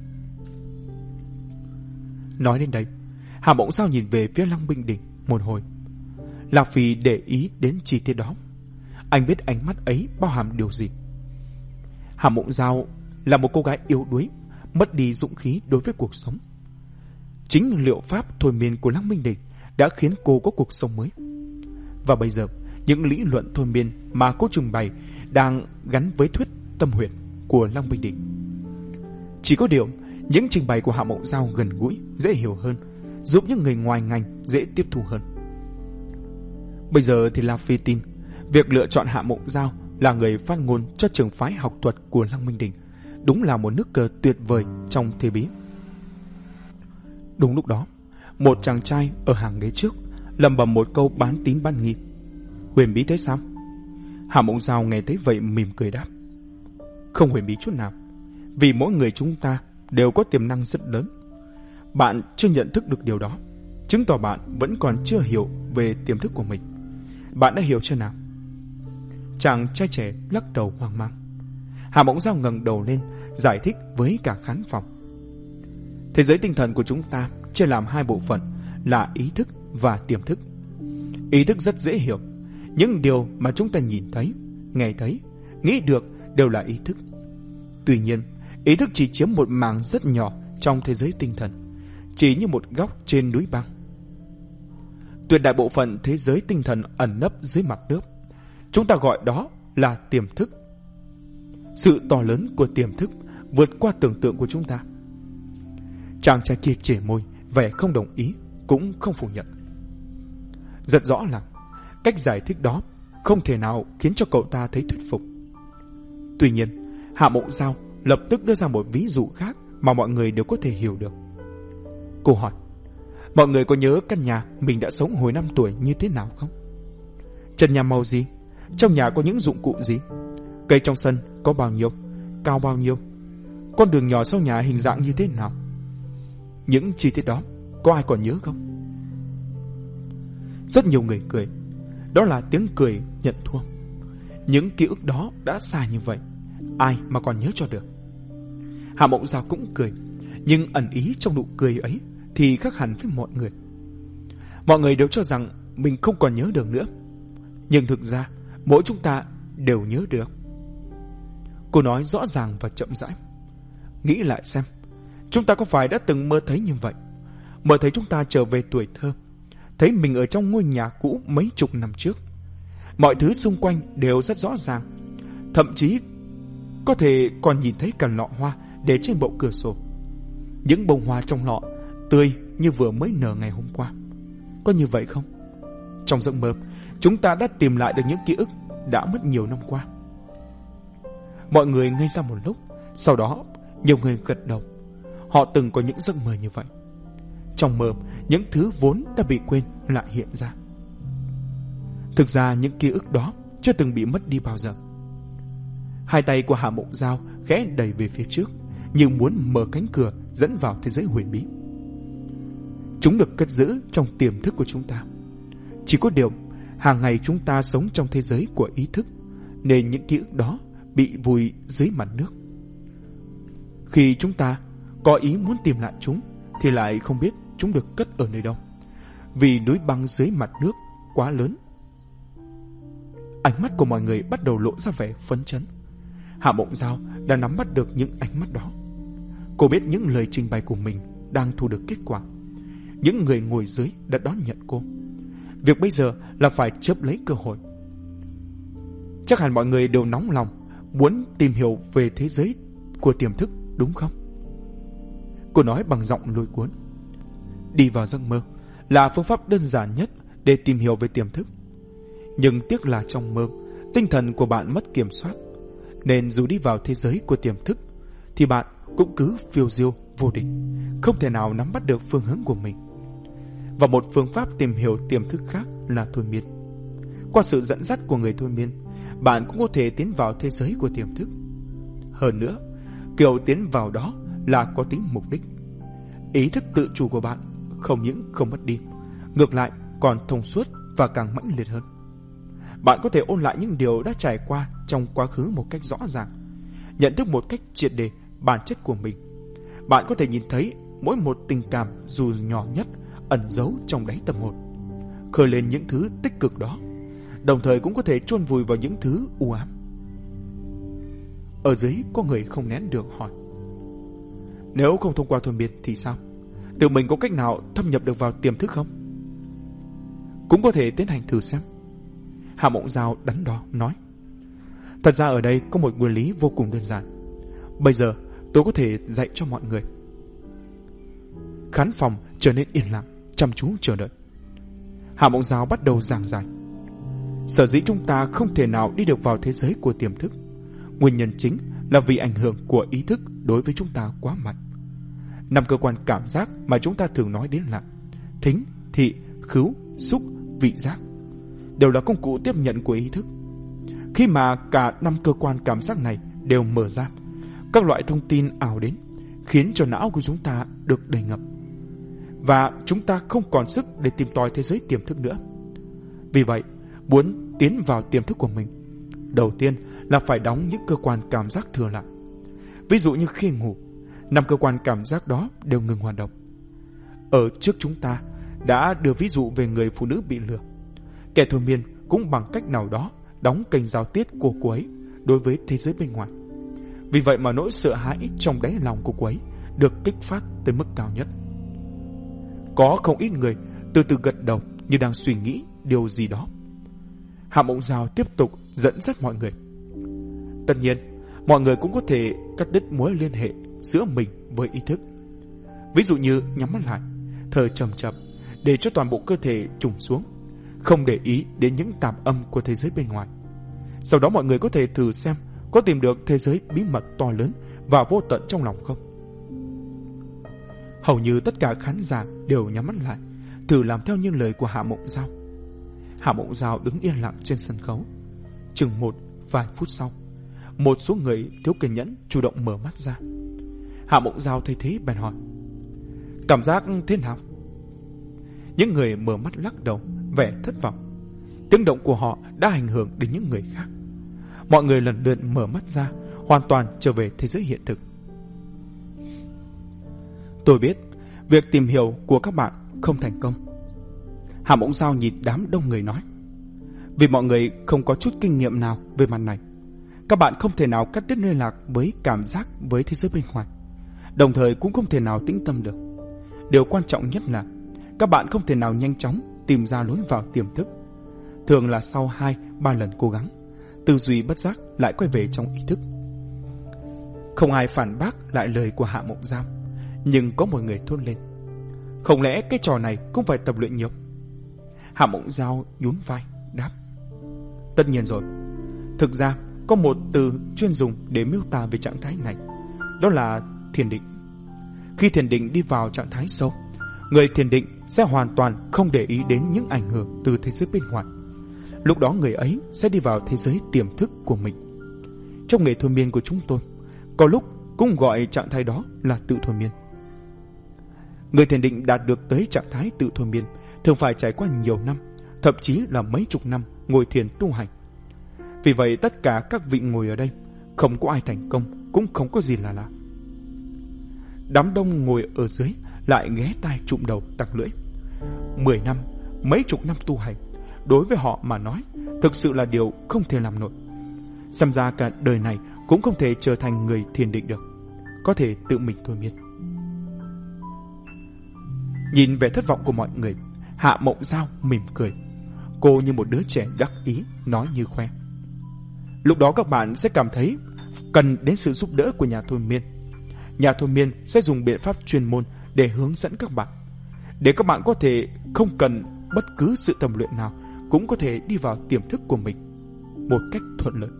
Nói đến đây, Hạ Mộng Giao nhìn về phía Lăng Minh Đình một hồi. Lạc Phi để ý đến chi tiết đó. Anh biết ánh mắt ấy bao hàm điều gì. Hạ Mộng Giao là một cô gái yếu đuối, mất đi dũng khí đối với cuộc sống. Chính liệu pháp thôi miên của Lăng Minh Đình đã khiến cô có cuộc sống mới. Và bây giờ, những lý luận thôi miên mà cô trình bày đang gắn với thuyết tâm huyệt của Lăng Minh Đình. Chỉ có điều, những trình bày của Hạ Mộng Giao gần gũi, dễ hiểu hơn, giúp những người ngoài ngành dễ tiếp thu hơn. Bây giờ thì La Phi tin việc lựa chọn Hạ Mộng Giao là người phát ngôn cho trường phái học thuật của Lăng Minh Đình đúng là một nước cờ tuyệt vời trong thế bí. Đúng lúc đó, một chàng trai ở hàng ghế trước lẩm bẩm một câu bán tín bán nghi. Huyền bí thế sao? Hạ Mộng Giao nghe thấy vậy mỉm cười đáp, không huyền bí chút nào, vì mỗi người chúng ta đều có tiềm năng rất lớn. Bạn chưa nhận thức được điều đó, chứng tỏ bạn vẫn còn chưa hiểu về tiềm thức của mình. Bạn đã hiểu chưa nào? Chàng trai trẻ lắc đầu hoang mang. Hạ Mộng Giao ngẩng đầu lên giải thích với cả khán phòng. Thế giới tinh thần của chúng ta chia làm hai bộ phận là ý thức và tiềm thức. Ý thức rất dễ hiểu. Những điều mà chúng ta nhìn thấy, nghe thấy, nghĩ được đều là ý thức. Tuy nhiên, ý thức chỉ chiếm một mảng rất nhỏ trong thế giới tinh thần, chỉ như một góc trên núi băng. Tuyệt đại bộ phận thế giới tinh thần ẩn nấp dưới mặt nước. Chúng ta gọi đó là tiềm thức. Sự to lớn của tiềm thức vượt qua tưởng tượng của chúng ta. Chàng trai kia chẻ môi, vẻ không đồng ý, cũng không phủ nhận. Rất rõ là cách giải thích đó không thể nào khiến cho cậu ta thấy thuyết phục. Tuy nhiên, Hạ Mộng Giao lập tức đưa ra một ví dụ khác mà mọi người đều có thể hiểu được. Cô hỏi, mọi người có nhớ căn nhà mình đã sống hồi năm tuổi như thế nào không? Trần nhà màu gì? Trong nhà có những dụng cụ gì? Cây trong sân có bao nhiêu? Cao bao nhiêu? Con đường nhỏ sau nhà hình dạng như thế nào? Những chi tiết đó có ai còn nhớ không? Rất nhiều người cười. Đó là tiếng cười nhận thua. Những ký ức đó đã xa như vậy, ai mà còn nhớ cho được? Hạ Mộng Giao cũng cười, nhưng ẩn ý trong nụ cười ấy thì khác hẳn với mọi người. Mọi người đều cho rằng mình không còn nhớ được nữa, nhưng thực ra mỗi chúng ta đều nhớ được. Cô nói rõ ràng và chậm rãi. Nghĩ lại xem, chúng ta có phải đã từng mơ thấy như vậy? Mơ thấy chúng ta trở về tuổi thơ, thấy mình ở trong ngôi nhà cũ mấy chục năm trước. Mọi thứ xung quanh đều rất rõ ràng, thậm chí có thể còn nhìn thấy cả lọ hoa để trên bộ cửa sổ. Những bông hoa trong lọ tươi như vừa mới nở ngày hôm qua. Có như vậy không? Trong giấc mơ, chúng ta đã tìm lại được những ký ức đã mất nhiều năm qua. Mọi người ngây ra một lúc, sau đó nhiều người gật đầu. Họ từng có những giấc mơ như vậy. Trong mơ, những thứ vốn đã bị quên lại hiện ra. Thực ra những ký ức đó chưa từng bị mất đi bao giờ. Hai tay của Hạ Mộng Giao khẽ đẩy về phía trước, như muốn mở cánh cửa dẫn vào thế giới huyền bí. Chúng được cất giữ trong tiềm thức của chúng ta. Chỉ có điều, hàng ngày chúng ta sống trong thế giới của ý thức, nên những ký ức đó bị vùi dưới mặt nước. Khi chúng ta có ý muốn tìm lại chúng, thì lại không biết chúng được cất ở nơi đâu, vì núi băng dưới mặt nước quá lớn. Ánh mắt của mọi người bắt đầu lộ ra vẻ phấn chấn. Hạ Mộng Giao đã nắm bắt được những ánh mắt đó. Cô biết những lời trình bày của mình đang thu được kết quả. Những người ngồi dưới đã đón nhận cô. Việc bây giờ là phải chớp lấy cơ hội. Chắc hẳn mọi người đều nóng lòng muốn tìm hiểu về thế giới của tiềm thức, đúng không? Cô nói bằng giọng lôi cuốn. Đi vào giấc mơ là phương pháp đơn giản nhất để tìm hiểu về tiềm thức. Nhưng tiếc là trong mơ, tinh thần của bạn mất kiểm soát, nên dù đi vào thế giới của tiềm thức thì bạn cũng cứ phiêu diêu vô định, không thể nào nắm bắt được phương hướng của mình. Và một phương pháp tìm hiểu tiềm thức khác là thôi miên. Qua sự dẫn dắt của người thôi miên, bạn cũng có thể tiến vào thế giới của tiềm thức. Hơn nữa, kiểu tiến vào đó là có tính mục đích. Ý thức tự chủ của bạn không những không mất đi, ngược lại còn thông suốt và càng mãnh liệt hơn. Bạn có thể ôn lại những điều đã trải qua trong quá khứ một cách rõ ràng, nhận thức một cách triệt để bản chất của mình. Bạn có thể nhìn thấy mỗi một tình cảm dù nhỏ nhất ẩn giấu trong đáy tâm hồn, khơi lên những thứ tích cực đó, đồng thời cũng có thể chôn vùi vào những thứ u ám. Ở dưới có người không nén được hỏi, nếu không thông qua thôi miên thì sao? Tự mình có cách nào thâm nhập được vào tiềm thức không? Cũng có thể tiến hành thử xem. Hạ Mộng Giao đắn đo nói, thật ra ở đây có một nguyên lý vô cùng đơn giản. Bây giờ tôi có thể dạy cho mọi người. Khán phòng trở nên yên lặng, chăm chú chờ đợi. Hạ Mộng Giao bắt đầu giảng giải. Sở dĩ chúng ta không thể nào đi được vào thế giới của tiềm thức, nguyên nhân chính là vì ảnh hưởng của ý thức đối với chúng ta quá mạnh. Năm cơ quan cảm giác mà chúng ta thường nói đến là thính, thị, khứu, xúc, vị giác đều là công cụ tiếp nhận của ý thức. Khi mà cả năm cơ quan cảm giác này đều mở ra, các loại thông tin ào đến, khiến cho não của chúng ta được đầy ngập, và chúng ta không còn sức để tìm tòi thế giới tiềm thức nữa. Vì vậy, muốn tiến vào tiềm thức của mình, đầu tiên là phải đóng những cơ quan cảm giác thừa lại. Ví dụ như khi ngủ, năm cơ quan cảm giác đó đều ngừng hoạt động. Ở trước chúng ta đã đưa ví dụ về người phụ nữ bị lừa. Kẻ thôi miên cũng bằng cách nào đó đóng kênh giao tiếp của cô ấy đối với thế giới bên ngoài. Vì vậy mà nỗi sợ hãi trong đáy lòng của cô ấy được kích phát tới mức cao nhất. Có không ít người từ từ gật đầu như đang suy nghĩ điều gì đó. Hạ Mộng Giao tiếp tục dẫn dắt mọi người. Tất nhiên, mọi người cũng có thể cắt đứt mối liên hệ giữa mình với ý thức. Ví dụ như nhắm mắt lại, thở chậm chậm để cho toàn bộ cơ thể trùng xuống, không để ý đến những tạp âm của thế giới bên ngoài. Sau đó mọi người có thể thử xem có tìm được thế giới bí mật to lớn và vô tận trong lòng không. Hầu như tất cả khán giả đều nhắm mắt lại, thử làm theo những lời của Hạ Mộng Giao. Hạ Mộng Giao đứng yên lặng trên sân khấu. Chừng một vài phút sau, một số người thiếu kiên nhẫn chủ động mở mắt ra. Hạ Mộng Giao thấy thế bèn hỏi: cảm giác thế nào? Những người mở mắt lắc đầu, vẻ thất vọng. Tiếng động của họ đã ảnh hưởng đến những người khác. Mọi người lần lượt mở mắt ra, hoàn toàn trở về thế giới hiện thực. Tôi biết việc tìm hiểu của các bạn không thành công. Hạ Mộng Giao nhìn đám đông người nói: vì mọi người không có chút kinh nghiệm nào về mặt này, các bạn không thể nào cắt đứt liên lạc với cảm giác với thế giới bên ngoài, đồng thời cũng không thể nào tĩnh tâm được. Điều quan trọng nhất là các bạn không thể nào nhanh chóng tìm ra lối vào tiềm thức. Thường là sau hai ba lần cố gắng, tư duy bất giác lại quay về trong ý thức. Không ai phản bác lại lời của Hạ Mộng Giao, nhưng có một người thốt lên: không lẽ cái trò này cũng phải tập luyện nhiều? Hạ Mộng Giao nhún vai đáp: tất nhiên rồi. Thực ra có một từ chuyên dùng để miêu tả về trạng thái này, đó là thiền định. Khi thiền định đi vào trạng thái sâu, người thiền định sẽ hoàn toàn không để ý đến những ảnh hưởng từ thế giới bên ngoài. Lúc đó người ấy sẽ đi vào thế giới tiềm thức của mình. Trong nghề thôi miên của chúng tôi, có lúc cũng gọi trạng thái đó là tự thôi miên. Người thiền định đạt được tới trạng thái tự thôi miên thường phải trải qua nhiều năm, thậm chí là mấy chục năm ngồi thiền tu hành. Vì vậy tất cả các vị ngồi ở đây, không có ai thành công, cũng không có gì là lạ. Đám đông ngồi ở dưới lại ghé tai trụm đầu tặc lưỡi. Mười năm, mấy chục năm tu hành, đối với họ mà nói, thực sự là điều không thể làm nổi. Xem ra cả đời này cũng không thể trở thành người thiền định được, có thể tự mình thôi miên. Nhìn vẻ thất vọng của mọi người, Hạ Mộng Giao mỉm cười. Cô như một đứa trẻ đắc ý, nói như khoe: lúc đó các bạn sẽ cảm thấy cần đến sự giúp đỡ của nhà thôi miên. Nhà thôi miên sẽ dùng biện pháp chuyên môn để hướng dẫn các bạn, để các bạn có thể không cần bất cứ sự tập luyện nào cũng có thể đi vào tiềm thức của mình một cách thuận lợi.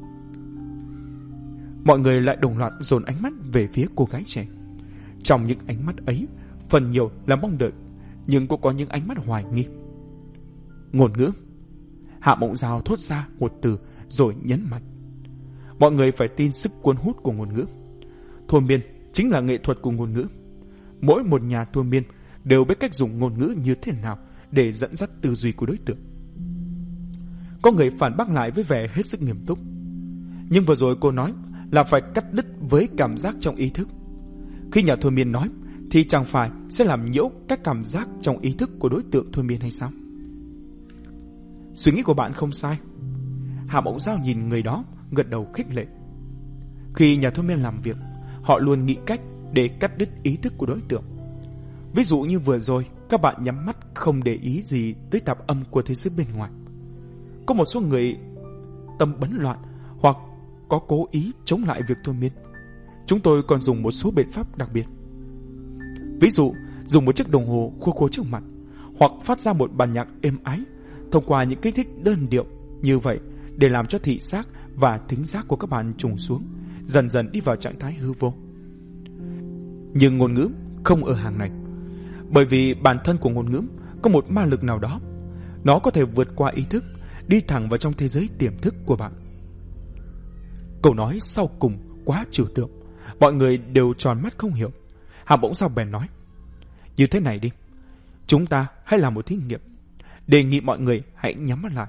Mọi người lại đồng loạt dồn ánh mắt về phía cô gái trẻ. Trong những ánh mắt ấy, phần nhiều là mong đợi, nhưng cũng có những ánh mắt hoài nghi. Ngôn ngữ. Hạ Mộng Giao thốt ra một từ rồi nhấn mạnh: mọi người phải tin sức cuốn hút của ngôn ngữ. Thôi miên chính là nghệ thuật của ngôn ngữ. Mỗi một nhà thôi miên đều biết cách dùng ngôn ngữ như thế nào để dẫn dắt tư duy của đối tượng. Có người phản bác lại với vẻ hết sức nghiêm túc: nhưng vừa rồi cô nói là phải cắt đứt với cảm giác trong ý thức. Khi nhà thôi miên nói thì chẳng phải sẽ làm nhiễu các cảm giác trong ý thức của đối tượng thôi miên hay sao? Suy nghĩ của bạn không sai. Hạ Mộng Giao nhìn người đó, gật đầu khích lệ. Khi nhà thôi miên làm việc, họ luôn nghĩ cách để cắt đứt ý thức của đối tượng. Ví dụ như vừa rồi, các bạn nhắm mắt không để ý gì tới tạp âm của thế giới bên ngoài. Có một số người tâm bấn loạn hoặc có cố ý chống lại việc thôi miên. Chúng tôi còn dùng một số biện pháp đặc biệt. Ví dụ, dùng một chiếc đồng hồ khua khua trước mặt, hoặc phát ra một bản nhạc êm ái thông qua những kích thích đơn điệu như vậy để làm cho thị giác và thính giác của các bạn trùng xuống, dần dần đi vào trạng thái hư vô. Nhưng ngôn ngữ không ở hàng này, bởi vì bản thân của ngôn ngữ có một ma lực nào đó. Nó có thể vượt qua ý thức, đi thẳng vào trong thế giới tiềm thức của bạn. Câu nói sau cùng quá trừu tượng, mọi người đều tròn mắt không hiểu. Hạ Mộng Giao bèn nói: như thế này đi, chúng ta hãy làm một thí nghiệm. Đề nghị mọi người hãy nhắm mắt lại.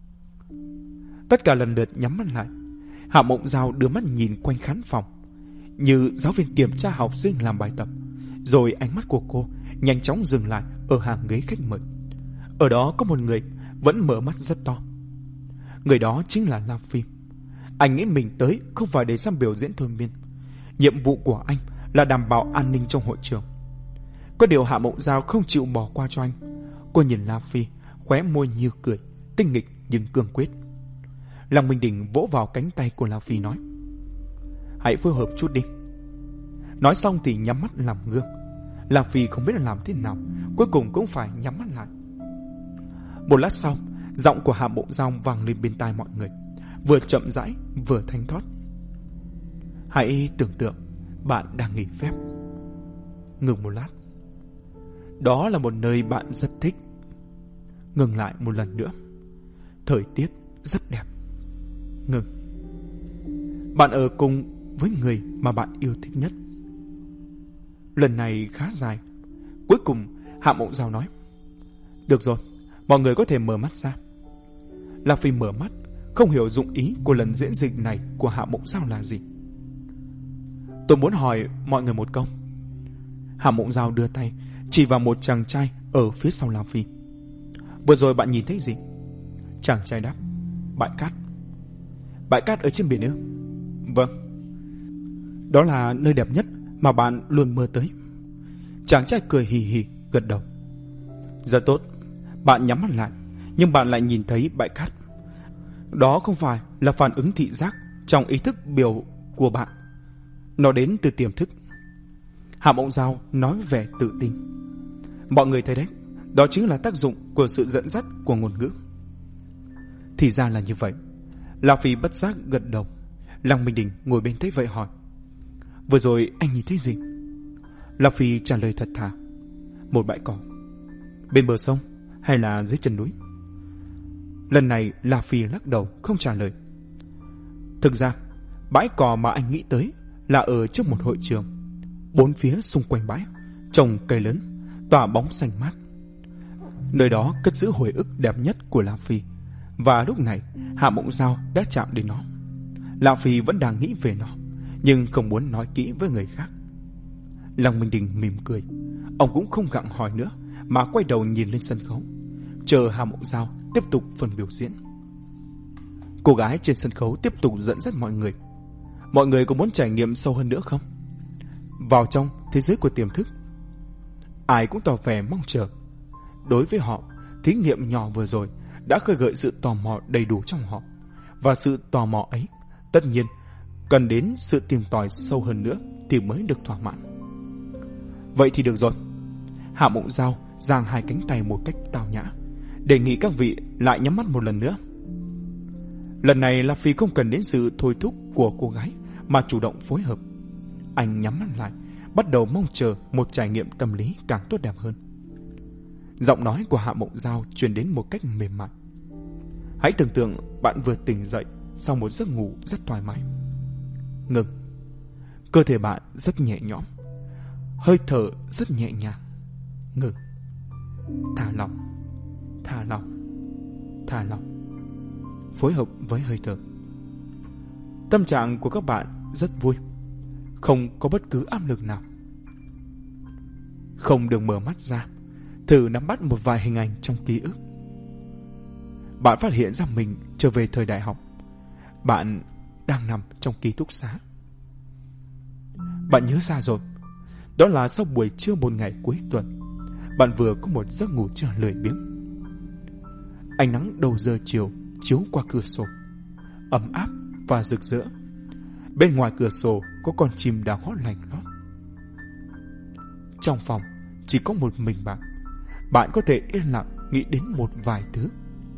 Tất cả lần lượt nhắm mắt lại. Hạ Mộng Giao đưa mắt nhìn quanh khán phòng. như giáo viên kiểm tra học sinh làm bài tập. Rồi ánh mắt của cô nhanh chóng dừng lại ở hàng ghế khách mời. Ở đó có một người vẫn mở mắt rất to. Người đó chính là Lam Phi. Anh nghĩ mình tới không phải để xem biểu diễn thôi miên. Nhiệm vụ của anh là đảm bảo an ninh trong hội trường. Có điều Hạ Mộng Giao không chịu bỏ qua cho anh. Cô nhìn Lam Phi, khóe môi như cười, tinh nghịch nhưng cương quyết. Lăng Minh Đình vỗ vào cánh tay của Lam Phi nói: hãy phối hợp chút đi. Nói xong thì nhắm mắt làm ngơ. Lam Phi không biết làm thế nào, cuối cùng cũng phải nhắm mắt lại. Một lát sau, giọng của Hạ Mộng Giao vang lên bên tai mọi người, vừa chậm rãi vừa thanh thoát. Hãy tưởng tượng bạn đang nghỉ phép. Ngừng một lát. Đó là một nơi bạn rất thích. Ngừng lại một lần nữa. Thời tiết rất đẹp. Ngừng. Bạn ở cùng với người mà bạn yêu thích nhất. Lần này khá dài. Cuối cùng Hạ Mộng Giao nói: được rồi, mọi người có thể mở mắt ra. La Phi mở mắt, không hiểu dụng ý của lần diễn dịch này của Hạ Mộng Giao là gì. Tôi muốn hỏi mọi người một câu. Hạ Mộng Giao đưa tay chỉ vào một chàng trai ở phía sau La Phi. Vừa rồi bạn nhìn thấy gì? Chàng trai đáp: bãi cát. Bãi cát ở trên biển ư? Vâng. Đó là nơi đẹp nhất mà bạn luôn mơ tới. Chàng trai cười hì hì gật đầu. Rất tốt. Bạn nhắm mắt lại, nhưng bạn lại nhìn thấy bãi cát. Đó không phải là phản ứng thị giác trong ý thức biểu của bạn. Nó đến từ tiềm thức. Hạ Mộng Giao nói với vẻ tự tin. Mọi người thấy đấy, đó chính là tác dụng của sự dẫn dắt của ngôn ngữ. Thì ra là như vậy. La Phi bất giác gật đầu. Lăng Minh Đình ngồi bên thấy vậy hỏi: vừa rồi anh nhìn thấy gì? La Phi trả lời thật thà: một bãi cỏ. Bên bờ sông hay là dưới chân núi? Lần này La Phi lắc đầu không trả lời. Thực ra bãi cỏ mà anh nghĩ tới là ở trước một hội trường. Bốn phía xung quanh bãi trồng cây lớn, tỏa bóng xanh mát. Nơi đó cất giữ hồi ức đẹp nhất của La Phi. Và lúc này Hạ Mộng Giao đã chạm đến nó. La Phi vẫn đang nghĩ về nó, nhưng không muốn nói kỹ với người khác. Lăng Minh Đình mỉm cười. Ông cũng không gặng hỏi nữa, mà quay đầu nhìn lên sân khấu, chờ Hạ Mộng Giao tiếp tục phần biểu diễn. Cô gái trên sân khấu tiếp tục dẫn dắt mọi người. Mọi người có muốn trải nghiệm sâu hơn nữa không? Vào trong thế giới của tiềm thức. Ai cũng tỏ vẻ mong chờ. Đối với họ, thí nghiệm nhỏ vừa rồi đã khơi gợi sự tò mò đầy đủ trong họ. Và sự tò mò ấy, tất nhiên, cần đến sự tìm tòi sâu hơn nữa thì mới được thỏa mãn. Vậy thì được rồi. Hạ Mộng Giao giang hai cánh tay một cách tao nhã, đề nghị các vị lại nhắm mắt một lần nữa. Lần này La Phi không cần đến sự thôi thúc của cô gái, mà chủ động phối hợp. Anh nhắm mắt lại, bắt đầu mong chờ một trải nghiệm tâm lý càng tốt đẹp hơn. Giọng nói của Hạ Mộng Giao truyền đến một cách mềm mại. Hãy tưởng tượng bạn vừa tỉnh dậy sau một giấc ngủ rất thoải mái. Ngừng. Cơ thể bạn rất nhẹ nhõm, hơi thở rất nhẹ nhàng. Ngừng. Thả lỏng, thả lỏng, thả lỏng. Phối hợp với hơi thở. Tâm trạng của các bạn rất vui, không có bất cứ áp lực nào. Không được mở mắt ra, thử nắm bắt một vài hình ảnh trong ký ức. Bạn phát hiện ra mình trở về thời đại học. Bạn đang nằm trong ký túc xá. Bạn nhớ ra rồi. Đó là sau buổi trưa một ngày cuối tuần, bạn vừa có một giấc ngủ trưa lười biếng. Ánh nắng đầu giờ chiều chiếu qua cửa sổ, ấm áp và rực rỡ. Bên ngoài cửa sổ có con chim đang hót lành lót. Trong phòng chỉ có một mình bạn. Bạn có thể yên lặng nghĩ đến một vài thứ.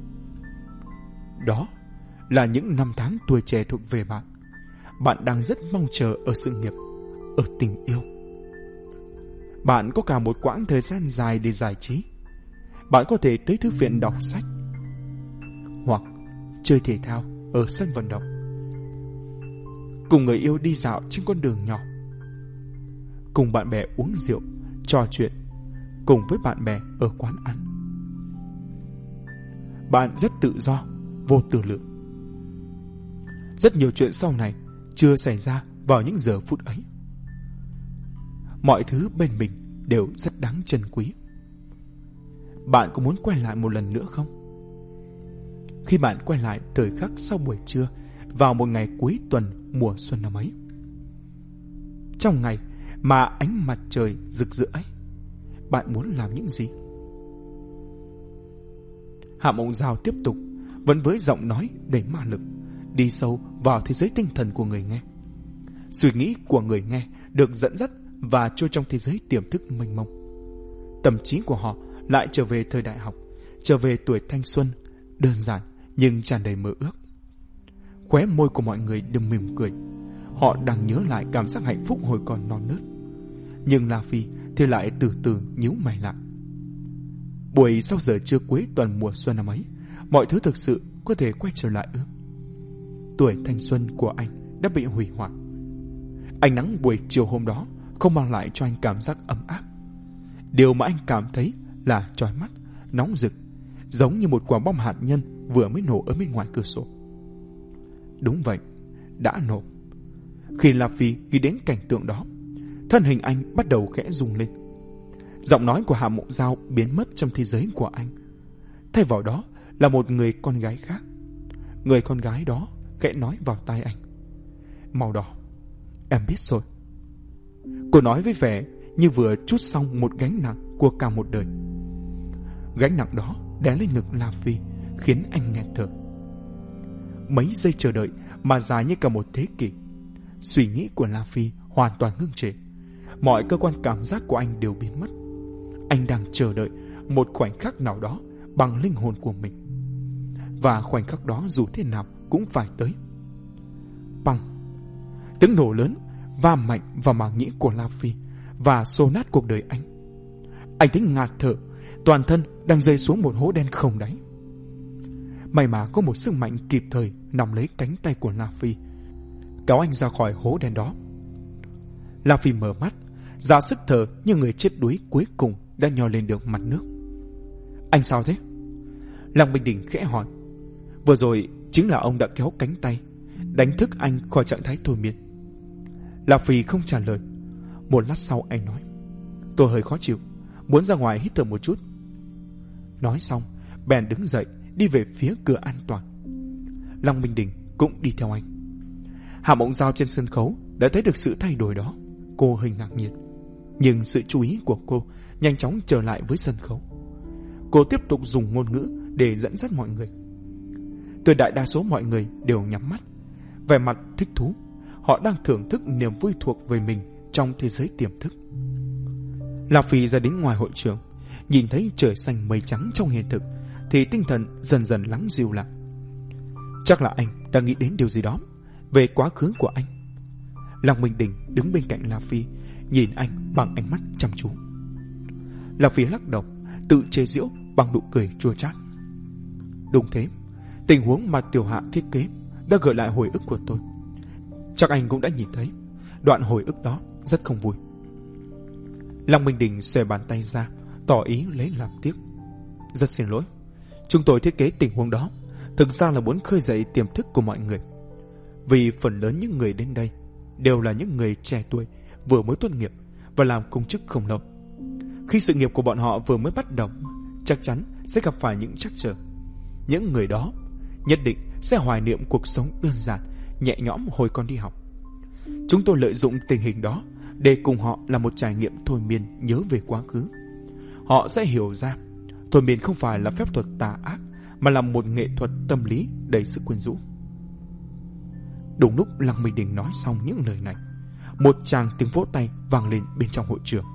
Đó là những năm tháng tuổi trẻ thuộc về bạn. Bạn đang rất mong chờ ở sự nghiệp, ở tình yêu. Bạn có cả một quãng thời gian dài để giải trí. Bạn có thể tới thư viện đọc sách, hoặc chơi thể thao ở sân vận động, cùng người yêu đi dạo trên con đường nhỏ, cùng bạn bè uống rượu, trò chuyện, cùng với bạn bè ở quán ăn. Bạn rất tự do, vô tư lượng. Rất nhiều chuyện sau này chưa xảy ra vào những giờ phút ấy. Mọi thứ bên mình đều rất đáng trân quý. Bạn có muốn quay lại một lần nữa không? Khi bạn quay lại thời khắc sau buổi trưa vào một ngày cuối tuần mùa xuân năm ấy, trong ngày mà ánh mặt trời rực rỡ ấy, bạn muốn làm những gì? Hạ Mộng Giao tiếp tục, vẫn với giọng nói đầy ma lực, đi sâu vào thế giới tinh thần của người nghe. Suy nghĩ của người nghe được dẫn dắt và trôi trong thế giới tiềm thức mênh mông. Tâm trí của họ lại trở về thời đại học, trở về tuổi thanh xuân, đơn giản nhưng tràn đầy mơ ước. Khóe môi của mọi người đều mỉm cười. Họ đang nhớ lại cảm giác hạnh phúc hồi còn non nớt. Nhưng La Phi thì lại từ từ nhíu mày lại. Buổi sau giờ trưa cuối tuần mùa xuân năm ấy, mọi thứ thực sự có thể quay trở lại ư? Tuổi thanh xuân của anh đã bị hủy hoại. Ánh nắng buổi chiều hôm đó không mang lại cho anh cảm giác ấm áp. Điều mà anh cảm thấy là chói mắt, nóng rực, giống như một quả bom hạt nhân vừa mới nổ ở bên ngoài cửa sổ. Đúng vậy, đã nổ. Khi La Phi nghĩ đến cảnh tượng đó, thân hình anh bắt đầu khẽ rung lên. Giọng nói của Hạ Mộng Giao biến mất trong thế giới của anh. Thay vào đó là một người con gái khác. Người con gái đó khẽ nói vào tai anh: "Màu đỏ, em biết rồi." Cô nói với vẻ như vừa trút xong một gánh nặng của cả một đời. Gánh nặng đó đè lên ngực La Phi, khiến anh nghẹt thở. Mấy giây chờ đợi mà dài như cả một thế kỷ. Suy nghĩ của La Phi hoàn toàn ngưng trệ. Mọi cơ quan cảm giác của anh đều biến mất. Anh đang chờ đợi một khoảnh khắc nào đó bằng linh hồn của mình. Và khoảnh khắc đó dù thế nào cũng phải tới. Bằng! Tiếng nổ lớn va mạnh vào màng nhĩ của La Phi và xô nát cuộc đời anh. Anh thấy ngạt thở, toàn thân đang rơi xuống một hố đen không đáy. May mà có một sức mạnh kịp thời nắm lấy cánh tay của La Phi, kéo anh ra khỏi hố đen đó. La Phi mở mắt, ra sức thở như người chết đuối cuối cùng đã nhô lên được mặt nước. "Anh sao thế?" Lăng Minh Đình khẽ hỏi. Vừa rồi chính là ông đã kéo cánh tay, đánh thức anh khỏi trạng thái thôi miên. La Phi không trả lời. Một lát sau anh nói: "Tôi hơi khó chịu, muốn ra ngoài hít thở một chút." Nói xong, bèn đứng dậy đi về phía cửa an toàn. Lăng Minh Đình cũng đi theo anh. Hạ Mộng Giao trên sân khấu đã thấy được sự thay đổi đó. Cô hơi ngạc nhiên, nhưng sự chú ý của cô nhanh chóng trở lại với sân khấu. Cô tiếp tục dùng ngôn ngữ để dẫn dắt mọi người. Tuyệt đại đa số mọi người đều nhắm mắt, vẻ mặt thích thú. Họ đang thưởng thức niềm vui thuộc về mình trong thế giới tiềm thức. La Phi ra đến ngoài hội trường, nhìn thấy trời xanh mây trắng trong hiện thực, thì tinh thần dần dần lắng dịu lại. Chắc là anh đang nghĩ đến điều gì đó về quá khứ của anh. Lăng Minh Đình đứng bên cạnh La Phi, nhìn anh bằng ánh mắt chăm chú. La Phi lắc đầu, tự chế giễu bằng nụ cười chua chát. Đúng thế, tình huống mà Tiểu Hạ thiết kế đã gợi lại hồi ức của tôi. Chắc anh cũng đã nhìn thấy, đoạn hồi ức đó rất không vui. Lăng Minh Đình xòe bàn tay ra, tỏ ý lấy làm tiếc. Rất xin lỗi, chúng tôi thiết kế tình huống đó thực ra là muốn khơi dậy tiềm thức của mọi người. Vì phần lớn những người đến đây đều là những người trẻ tuổi vừa mới tốt nghiệp và làm công chức không lâu. Khi sự nghiệp của bọn họ vừa mới bắt đầu, chắc chắn sẽ gặp phải những trắc trở. Những người đó nhất định sẽ hoài niệm cuộc sống đơn giản, nhẹ nhõm hồi còn đi học. Chúng tôi lợi dụng tình hình đó để cùng họ làm một trải nghiệm thôi miên nhớ về quá khứ. Họ sẽ hiểu ra thôi miên không phải là phép thuật tà ác, mà là một nghệ thuật tâm lý đầy sức quyến rũ. Đúng lúc Lăng Minh Đình nói xong những lời này, một tràng tiếng vỗ tay vang lên bên trong hội trường.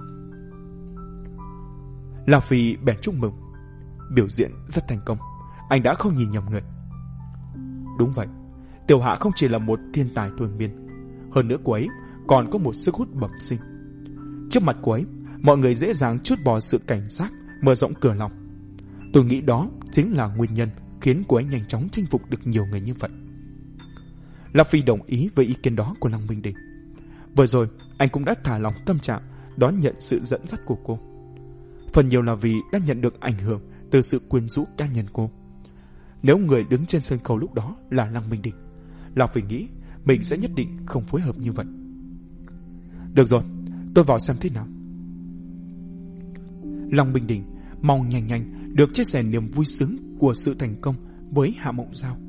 La Phi bèn chúc mừng. Biểu diễn rất thành công, anh đã không nhìn nhầm người. Đúng vậy, Tiểu Hạ không chỉ là một thiên tài thôi miên, hơn nữa cô ấy còn có một sức hút bẩm sinh. Trước mặt cô ấy, mọi người dễ dàng trút bỏ sự cảnh giác, mở rộng cửa lòng. Tôi nghĩ đó chính là nguyên nhân khiến cô ấy nhanh chóng chinh phục được nhiều người như vậy. La Phi đồng ý với ý kiến đó của Lăng Minh Đình. Vừa rồi anh cũng đã thả lòng tâm trạng đón nhận sự dẫn dắt của cô. Phần nhiều là vì đã nhận được ảnh hưởng từ sự quyến rũ cá nhân cô. Nếu người đứng trên sân khấu lúc đó là Lăng Minh Đình, La Phi nghĩ mình sẽ nhất định không phối hợp như vậy. Được rồi, tôi vào xem thế nào. Long Bình Đình mong nhanh nhanh được chia sẻ niềm vui sướng của sự thành công với Hạ Mộng Giao.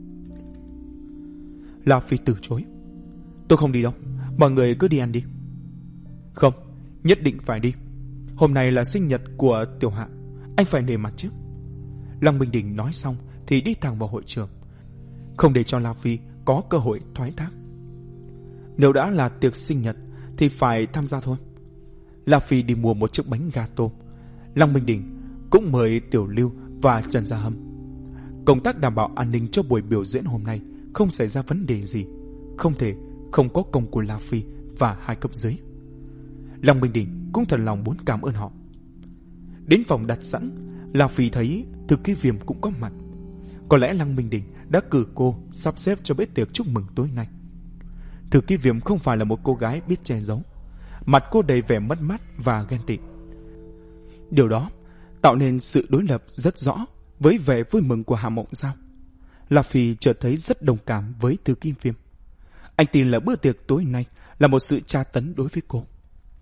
La Phi từ chối. Tôi không đi đâu, mọi người cứ đi ăn đi. Không, nhất định phải đi. Hôm nay là sinh nhật của Tiểu Hạ, anh phải nể mặt chứ. Long Bình Đình nói xong thì đi thẳng vào hội trường, không để cho La Phi có cơ hội thoái thác. Nếu đã là tiệc sinh nhật thì phải tham gia thôi. La Phi đi mua một chiếc bánh gato. Long Bình Đình cũng mời Tiểu Lưu và Trần Gia Hâm. Công tác đảm bảo an ninh cho buổi biểu diễn hôm nay không xảy ra vấn đề gì, không thể không có công của La Phi và hai cấp dưới. Long Bình Đình cũng thật lòng muốn cảm ơn họ. Đến phòng đặt sẵn, La Phi thấy Thư Ký Viêm cũng có mặt. Có lẽ Long Bình Đình đã cử cô sắp xếp cho bữa tiệc chúc mừng tối nay. Thư Ký Viêm không phải là một cô gái biết che giấu, mặt cô đầy vẻ mất mát và ghen tị. Điều đó tạo nên sự đối lập rất rõ với vẻ vui mừng của Hạ Mộng Giao. La Phi chợt thấy rất đồng cảm với Thư Ký Viêm. Anh tin là bữa tiệc tối nay là một sự tra tấn đối với cô.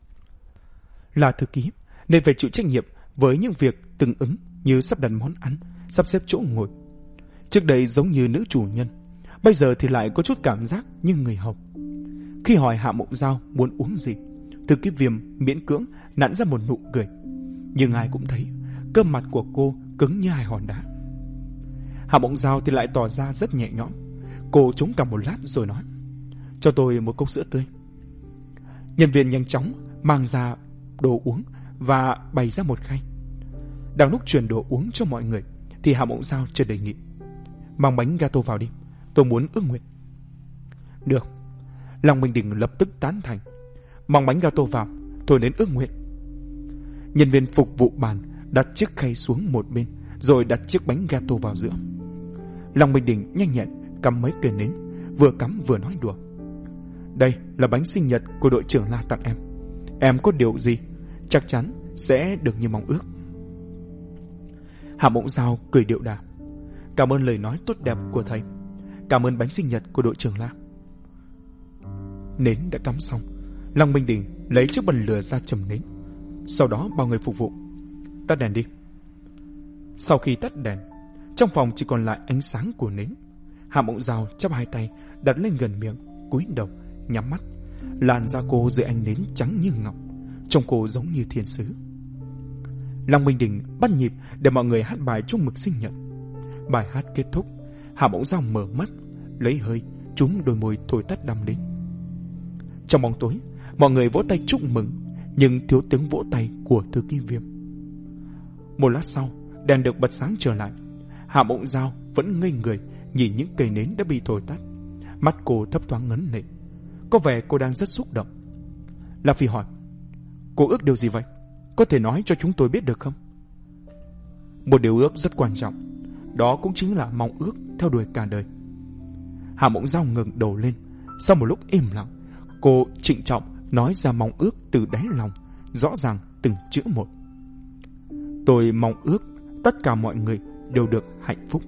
Là thư ký nên phải chịu trách nhiệm với những việc tương ứng như sắp đặt món ăn, sắp xếp chỗ ngồi. Trước đây giống như nữ chủ nhân, bây giờ thì lại có chút cảm giác như người hầu. Khi hỏi Hạ Mộng Giao muốn uống gì, Thư Ký Viêm miễn cưỡng nặn ra một nụ cười, nhưng ai cũng thấy cơ mặt của cô cứng như hai hòn đá. Hạ Mộng Giao thì lại tỏ ra rất nhẹ nhõm. Cô chống cằm một lát rồi nói: cho tôi một cốc sữa tươi. Nhân viên nhanh chóng mang ra đồ uống và bày ra một khay. Đang lúc chuyển đồ uống cho mọi người thì Hạ Mộng Giao chợt đề nghị: mang bánh gato vào đi, tôi muốn ước nguyện. Được. Long Bình Đình lập tức tán thành. Mang bánh gato vào, tôi đến ước nguyện. Nhân viên phục vụ bàn đặt chiếc khay xuống một bên, rồi đặt chiếc bánh gato vào giữa. Long Bình Đình nhanh nhẹn cắm mấy cây nến, vừa cắm vừa nói đùa: đây là bánh sinh nhật của đội trưởng La tặng em. Em có điều gì chắc chắn sẽ được như mong ước. Hạ Mộng Giao cười điệu đà: cảm ơn lời nói tốt đẹp của thầy, cảm ơn bánh sinh nhật của đội trưởng La. Nến đã cắm xong, Long Bình Đình lấy chiếc bật lửa ra châm nến. Sau đó bảo người phục vụ: tắt đèn đi. Sau khi tắt đèn, trong phòng chỉ còn lại ánh sáng của nến. Hạ Mộng Giao chắp hai tay đặt lên gần miệng, cúi đầu nhắm mắt. Làn da cô dưới ánh nến trắng như ngọc, trông cô giống như thiên sứ. Long Bình Đình bắt nhịp để mọi người hát bài chúc mừng sinh nhật. Bài hát kết thúc, Hạ Mộng Giao mở mắt, lấy hơi trúng đôi môi thổi tắt đam đến. Trong bóng tối, mọi người vỗ tay chúc mừng, nhưng thiếu tiếng vỗ tay của Thư Ký Viêm. Một lát sau, đèn được bật sáng trở lại. Hạ Mộng Giao vẫn ngây người nhìn những cây nến đã bị thổi tắt. Mắt cô thấp thoáng ngấn lệ, có vẻ cô đang rất xúc động. La Phi hỏi: cô ước điều gì vậy? Có thể nói cho chúng tôi biết được không? Một điều ước rất quan trọng, đó cũng chính là mong ước theo đuổi cả đời. Hạ Mộng Giao ngẩng đầu lên. Sau một lúc im lặng, cô trịnh trọng nói ra mong ước từ đáy lòng, rõ ràng từng chữ một: tôi mong ước tất cả mọi người đều được hạnh phúc.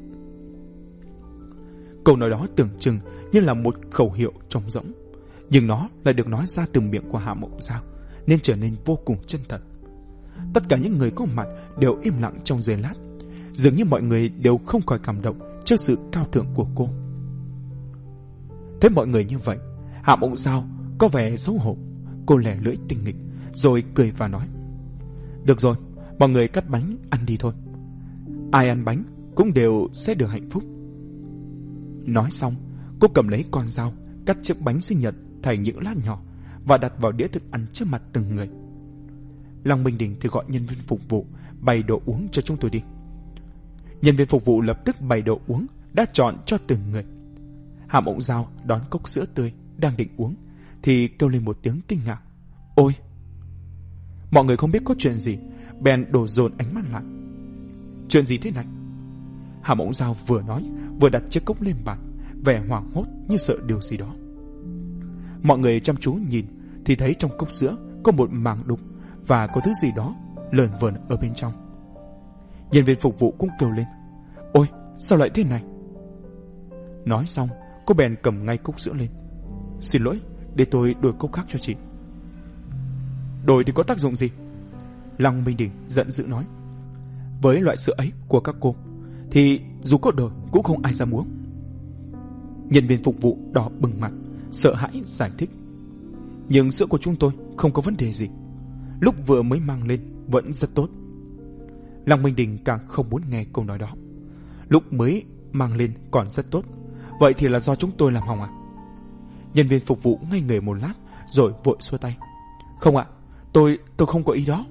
Câu nói đó tưởng chừng như là một khẩu hiệu trống rỗng, nhưng nó lại được nói ra từ miệng của Hạ Mộng Giao nên trở nên vô cùng chân thật. Tất cả những người có mặt đều im lặng trong giây lát, dường như mọi người đều không khỏi cảm động trước sự cao thượng của cô. Thấy mọi người như vậy, Hạ Mộng Giao có vẻ xấu hổ. Cô lẻ lưỡi tinh nghịch rồi cười và nói: được rồi, mọi người cắt bánh ăn đi thôi. Ai ăn bánh cũng đều sẽ được hạnh phúc. Nói xong, cô cầm lấy con dao cắt chiếc bánh sinh nhật thành những lát nhỏ và đặt vào đĩa thức ăn trước mặt từng người. Long Bình Đình thì gọi nhân viên phục vụ bày đồ uống cho chúng tôi đi. Nhân viên phục vụ lập tức bày đồ uống đã chọn cho từng người. Hạ Mộng Giao đón cốc sữa tươi đang định uống thì kêu lên một tiếng kinh ngạc: ôi! Mọi người không biết có chuyện gì, bèn đổ dồn ánh mắt lại. Chuyện gì thế này? Hạ Mộng Giao vừa nói vừa đặt chiếc cốc lên bàn, vẻ hoảng hốt như sợ điều gì đó. Mọi người chăm chú nhìn thì thấy trong cốc sữa có một màng đục và có thứ gì đó lởn vởn ở bên trong. Nhân viên phục vụ cũng kêu lên: ôi, sao lại thế này? Nói xong, cô Cô bèn cầm ngay cốc sữa lên. Xin lỗi, để tôi đổi cốc khác cho chị. Đổi thì có tác dụng gì? Lăng Minh Đình giận dữ nói. Với loại sữa ấy của các cô thì dù có đổi cũng không ai dám uống. Nhân viên phục vụ đỏ bừng mặt, sợ hãi giải thích. Nhưng sữa của chúng tôi không có vấn đề gì, lúc vừa mới mang lên vẫn rất tốt. Lăng Minh Đình càng không muốn nghe câu nói đó. Lúc mới mang lên còn rất tốt, vậy thì là do chúng tôi làm hỏng à? Nhân viên phục vụ ngây người một lát rồi vội xua tay. Không ạ, tôi tôi không có ý đó.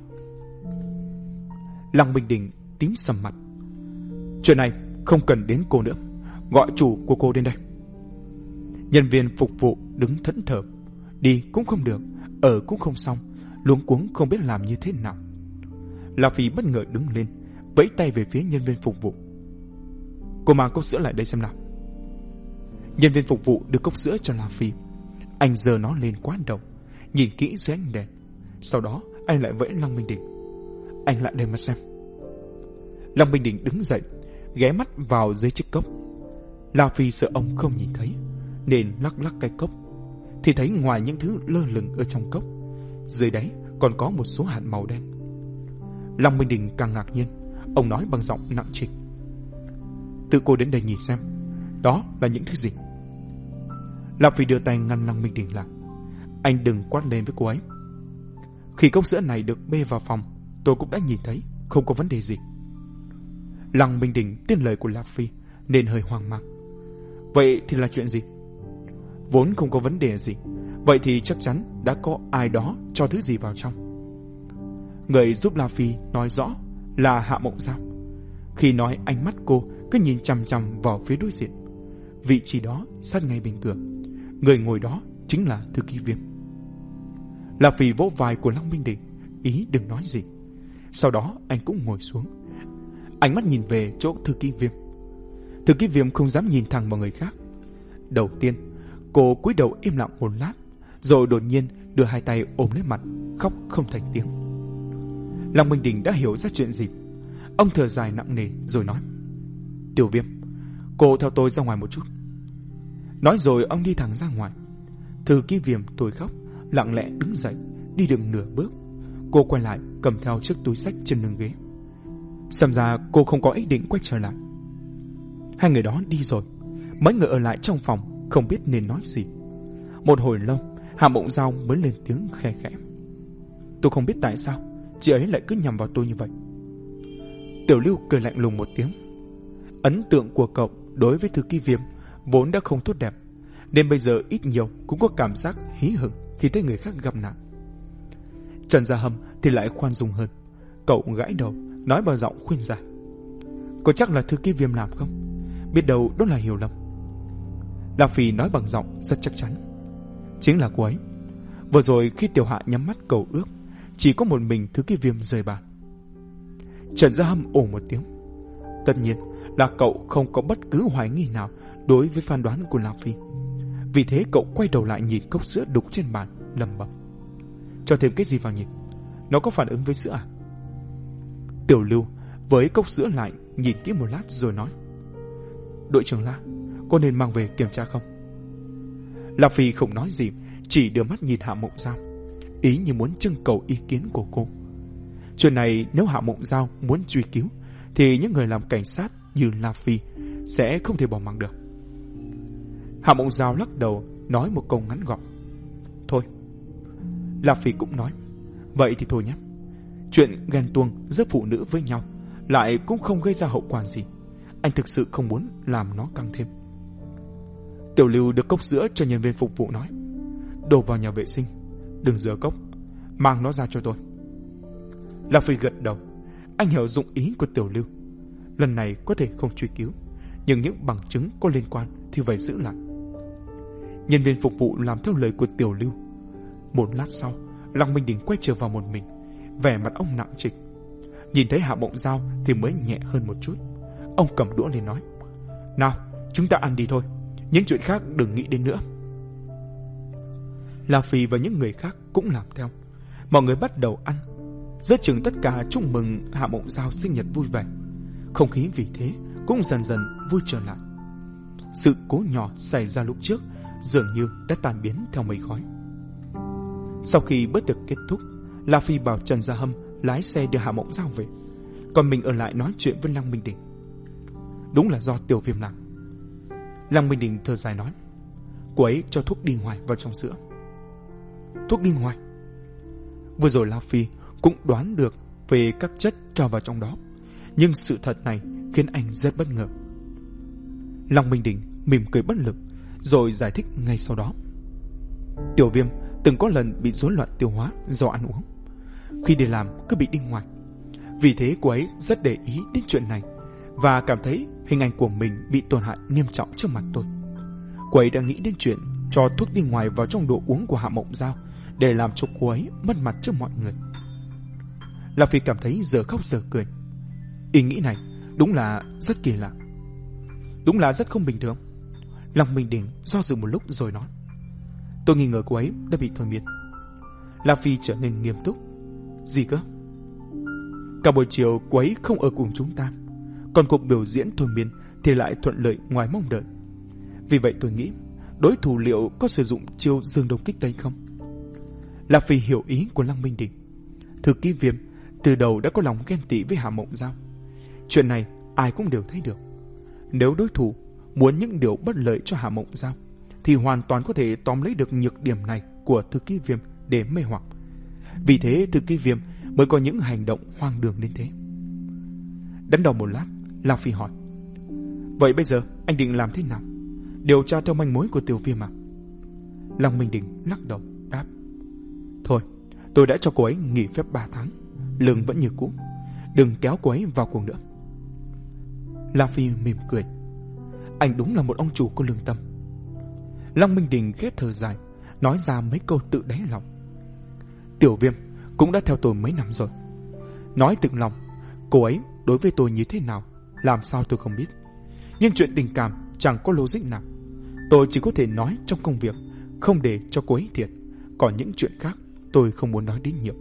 Lăng Minh Đình tím sầm mặt. Chuyện này không cần đến cô nữa, gọi chủ của cô đến đây. Nhân viên phục vụ đứng thẫn thờ, đi cũng không được, ở cũng không xong, luống cuống không biết làm như thế nào. La Phi bất ngờ đứng lên, vẫy tay về phía nhân viên phục vụ. Cô mang cốc sữa lại đây xem nào. Nhân viên phục vụ đưa cốc sữa cho La Phi. Anh giơ nó lên quán đầu, nhìn kỹ dưới ánh đèn. Sau đó anh lại vẫy Lăng Minh Đình. Anh lại đây mà xem. Lăng Minh Đình đứng dậy, ghé mắt vào dưới chiếc cốc. La Phi sợ ông không nhìn thấy nên lắc lắc cái cốc, thì thấy ngoài những thứ lơ lửng ở trong cốc, dưới đáy còn có một số hạt màu đen. Lăng Minh Đình càng ngạc nhiên. Ông nói bằng giọng nặng trịch. Tự cô đến đây nhìn xem, đó là những thứ gì? La Phi đưa tay ngăn Lăng Minh Đình lại. Anh đừng quát lên với cô ấy. Khi cốc sữa này được bê vào phòng, tôi cũng đã nhìn thấy, không có vấn đề gì. Lăng Minh Đình tin lời của La Phi nên hơi hoang mang. Vậy thì là chuyện gì? Vốn không có vấn đề gì, vậy thì chắc chắn đã có ai đó cho thứ gì vào trong. Người giúp La Phi nói rõ là Hạ Mộng Giao. Khi nói, ánh mắt cô cứ nhìn chằm chằm vào phía đối diện. Vị trí đó sát ngay bên cửa, người ngồi đó chính là Thư Ký Viêm. La Phi vỗ vai của Lăng Minh Đình, ý đừng nói gì. Sau đó anh cũng ngồi xuống, ánh mắt nhìn về chỗ Thư Ký Viêm. Thư Ký Viêm không dám nhìn thẳng vào người khác. Đầu tiên cô cúi đầu im lặng một lát, rồi đột nhiên đưa hai tay ôm lấy mặt, khóc không thành tiếng. Lăng Minh Đình đã hiểu ra chuyện gì. Ông thở dài nặng nề rồi nói. Tiểu Viêm, cô theo tôi ra ngoài một chút. Nói rồi ông đi thẳng ra ngoài. Thư Ký Viêm tôi khóc, lặng lẽ đứng dậy, đi được nửa bước. Cô quay lại cầm theo chiếc túi xách trên lưng ghế. Xem ra cô không có ý định quay trở lại. Hai người đó đi rồi, mấy người ở lại trong phòng không biết nên nói gì. Một hồi lâu, Hạ Mộng Giao mới lên tiếng khe khẽ. Tôi không biết tại sao chị ấy lại cứ nhằm vào tôi như vậy. Tiểu Lưu cười lạnh lùng một tiếng. Ấn tượng của cậu đối với Thư Ký Viêm vốn đã không tốt đẹp, nên bây giờ ít nhiều cũng có cảm giác hí hửng khi thấy người khác gặp nạn. Trần Gia Hâm thì lại khoan dung hơn. Cậu gãi đầu, nói bằng giọng khuyên giải. Có chắc là Thư Ký Viêm làm không? Biết đâu đó là hiểu lầm. La Phi nói bằng giọng rất chắc chắn. Chính là cô ấy. Vừa rồi khi Tiểu Hạ nhắm mắt cầu ước, chỉ có một mình Thư Ký Viêm rời bàn. Trần Gia Hâm ồ một tiếng. Tất nhiên là cậu không có bất cứ hoài nghi nào đối với phán đoán của La Phi. Vì thế cậu quay đầu lại nhìn cốc sữa đục trên bàn, lẩm bẩm. Cho thêm cái gì vào nhỉ? Nó có phản ứng với sữa à? Tiểu Lưu với cốc sữa lại nhìn kỹ một lát rồi nói. Đội trưởng La, có nên mang về kiểm tra không? La Phi không nói gì, chỉ đưa mắt nhìn Hạ Mộng Giao, ý như muốn trưng cầu ý kiến của cô. Chuyện này nếu Hạ Mộng Giao muốn truy cứu thì những người làm cảnh sát như La Phi sẽ không thể bỏ mặc được. Hạ Mộng Giao lắc đầu, nói một câu ngắn gọn. Thôi. La Phi cũng nói. Vậy thì thôi nhé. Chuyện ghen tuông giữa phụ nữ với nhau lại cũng không gây ra hậu quả gì. Anh thực sự không muốn làm nó căng thêm. Tiểu Lưu được cốc sữa cho nhân viên phục vụ nói. Đổ vào nhà vệ sinh, đừng rửa cốc, mang nó ra cho tôi. La Phi gật đầu. Anh hiểu dụng ý của Tiểu Lưu. Lần này có thể không truy cứu, nhưng những bằng chứng có liên quan thì phải giữ lại. Nhân viên phục vụ làm theo lời của Tiểu Lưu. Một lát sau, Lăng Minh Đình quay trở vào một mình, vẻ mặt ông nặng trịch. Nhìn thấy Hạ Mộng Giao thì mới nhẹ hơn một chút. Ông cầm đũa lên nói. Nào, chúng ta ăn đi thôi, những chuyện khác đừng nghĩ đến nữa. La Phi và những người khác cũng làm theo. Mọi người bắt đầu ăn. Giữa chừng tất cả chúc mừng Hạ Mộng Giao sinh nhật vui vẻ. Không khí vì thế cũng dần dần vui trở lại. sự cố nhỏ xảy ra lúc trước dường như đã tan biến theo mây khói. Sau khi bữa tiệc kết thúc, La Phi bảo Trần Gia Hâm lái xe đưa Hạ Mộng Giao về, còn mình ở lại nói chuyện với Lăng Minh Đình. Đúng là do Tiểu Viêm làm. Lăng Minh Đình thở dài nói, cô ấy cho thuốc đi ngoài vào trong sữa. Thuốc đi ngoài? Vừa rồi La Phi cũng đoán được về các chất cho vào trong đó, nhưng sự thật này khiến anh rất bất ngờ. Lăng Minh Đình mỉm cười bất lực, rồi giải thích ngay sau đó. Tiểu Viêm từng có lần bị rối loạn tiêu hóa do ăn uống. Khi đi làm cứ bị đi ngoài. Vì thế cô ấy rất để ý đến chuyện này và cảm thấy hình ảnh của mình bị tổn hại nghiêm trọng trước mặt tôi. Cô ấy đã nghĩ đến chuyện cho thuốc đi ngoài vào trong đồ uống của Hạ Mộng Giao để làm cho cô ấy mất mặt trước mọi người. La Phi cảm thấy giờ khóc giờ cười. Ý nghĩ này đúng là rất kỳ lạ, đúng là rất không bình thường. Lăng Minh Đình do dự một lúc rồi nói, tôi nghi ngờ cô ấy đã bị thôi miên. La Phi trở nên nghiêm túc. Gì cơ? Cả buổi chiều cô ấy không ở cùng chúng ta, còn cuộc biểu diễn thôi miên thì lại thuận lợi ngoài mong đợi. Vì vậy tôi nghĩ đối thủ liệu có sử dụng chiêu dương đông kích tây không? La Phi hiểu ý của Lăng Minh Đình. Thư ký Viêm từ đầu đã có lòng ghen tị với Hạ Mộng Giao. Chuyện này ai cũng đều thấy được. Nếu đối thủ muốn những điều bất lợi cho Hạ Mộng Giao thì hoàn toàn có thể tóm lấy được nhược điểm này của Thư ký Viêm để mê hoặc. Vì thế Thư ký Viêm mới có những hành động hoang đường đến thế. Đắn đo một lát, La Phi hỏi, vậy bây giờ anh định làm thế nào? Điều tra theo manh mối của Tiểu Viêm à? Lăng Minh Đình lắc đầu đáp, thôi, tôi đã cho cô ấy nghỉ phép ba tháng, lương vẫn như cũ, đừng kéo cô ấy vào cuộc nữa. La Phi mỉm cười, anh đúng là một ông chủ có lương tâm. Lăng Minh Đình khét thở dài, nói ra mấy câu tự đáy lòng. Tiểu Viêm cũng đã theo tôi mấy năm rồi. Nói thực lòng, cô ấy đối với tôi như thế nào, làm sao tôi không biết. Nhưng chuyện tình cảm chẳng có logic nào. Tôi chỉ có thể nói trong công việc, không để cho cô ấy thiệt. Còn những chuyện khác tôi không muốn nói đến nhiều.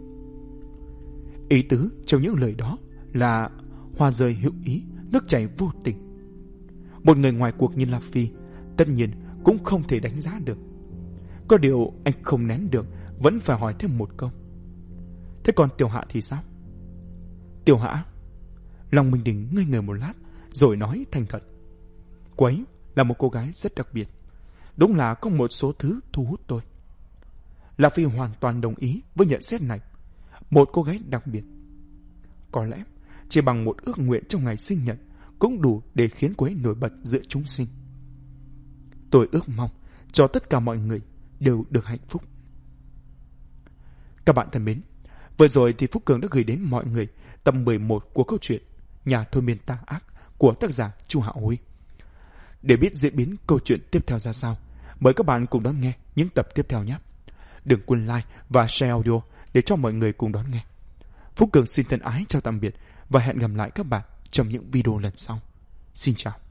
Ý tứ trong những lời đó là hoa rơi hữu ý, nước chảy vô tình. Một người ngoài cuộc như La Phi tất nhiên cũng không thể đánh giá được. Có điều anh không nén được, vẫn phải hỏi thêm một câu. Thế còn Tiểu Hạ thì sao? Tiểu Hạ? Long Minh Đình ngây người một lát rồi nói thành thật. Cô ấy là một cô gái rất đặc biệt. Đúng là có một số thứ thu hút tôi. La Phi hoàn toàn đồng ý với nhận xét này. Một cô gái đặc biệt. Có lẽ chỉ bằng một ước nguyện trong ngày sinh nhật cũng đủ để khiến cô ấy nổi bật giữa chúng sinh. Tôi ước mong cho tất cả mọi người đều được hạnh phúc. Các bạn thân mến, vừa rồi thì Phúc Cường đã gửi đến mọi người tập mười một của câu chuyện Nhà thôi miên tà ác của tác giả Chu Hạo Huy. Để biết diễn biến câu chuyện tiếp theo ra sao, mời các bạn cùng đón nghe những tập tiếp theo nhé. Đừng quên like và share audio để cho mọi người cùng đón nghe. Phúc Cường xin thân ái chào tạm biệt và hẹn gặp lại các bạn trong những video lần sau. Xin chào.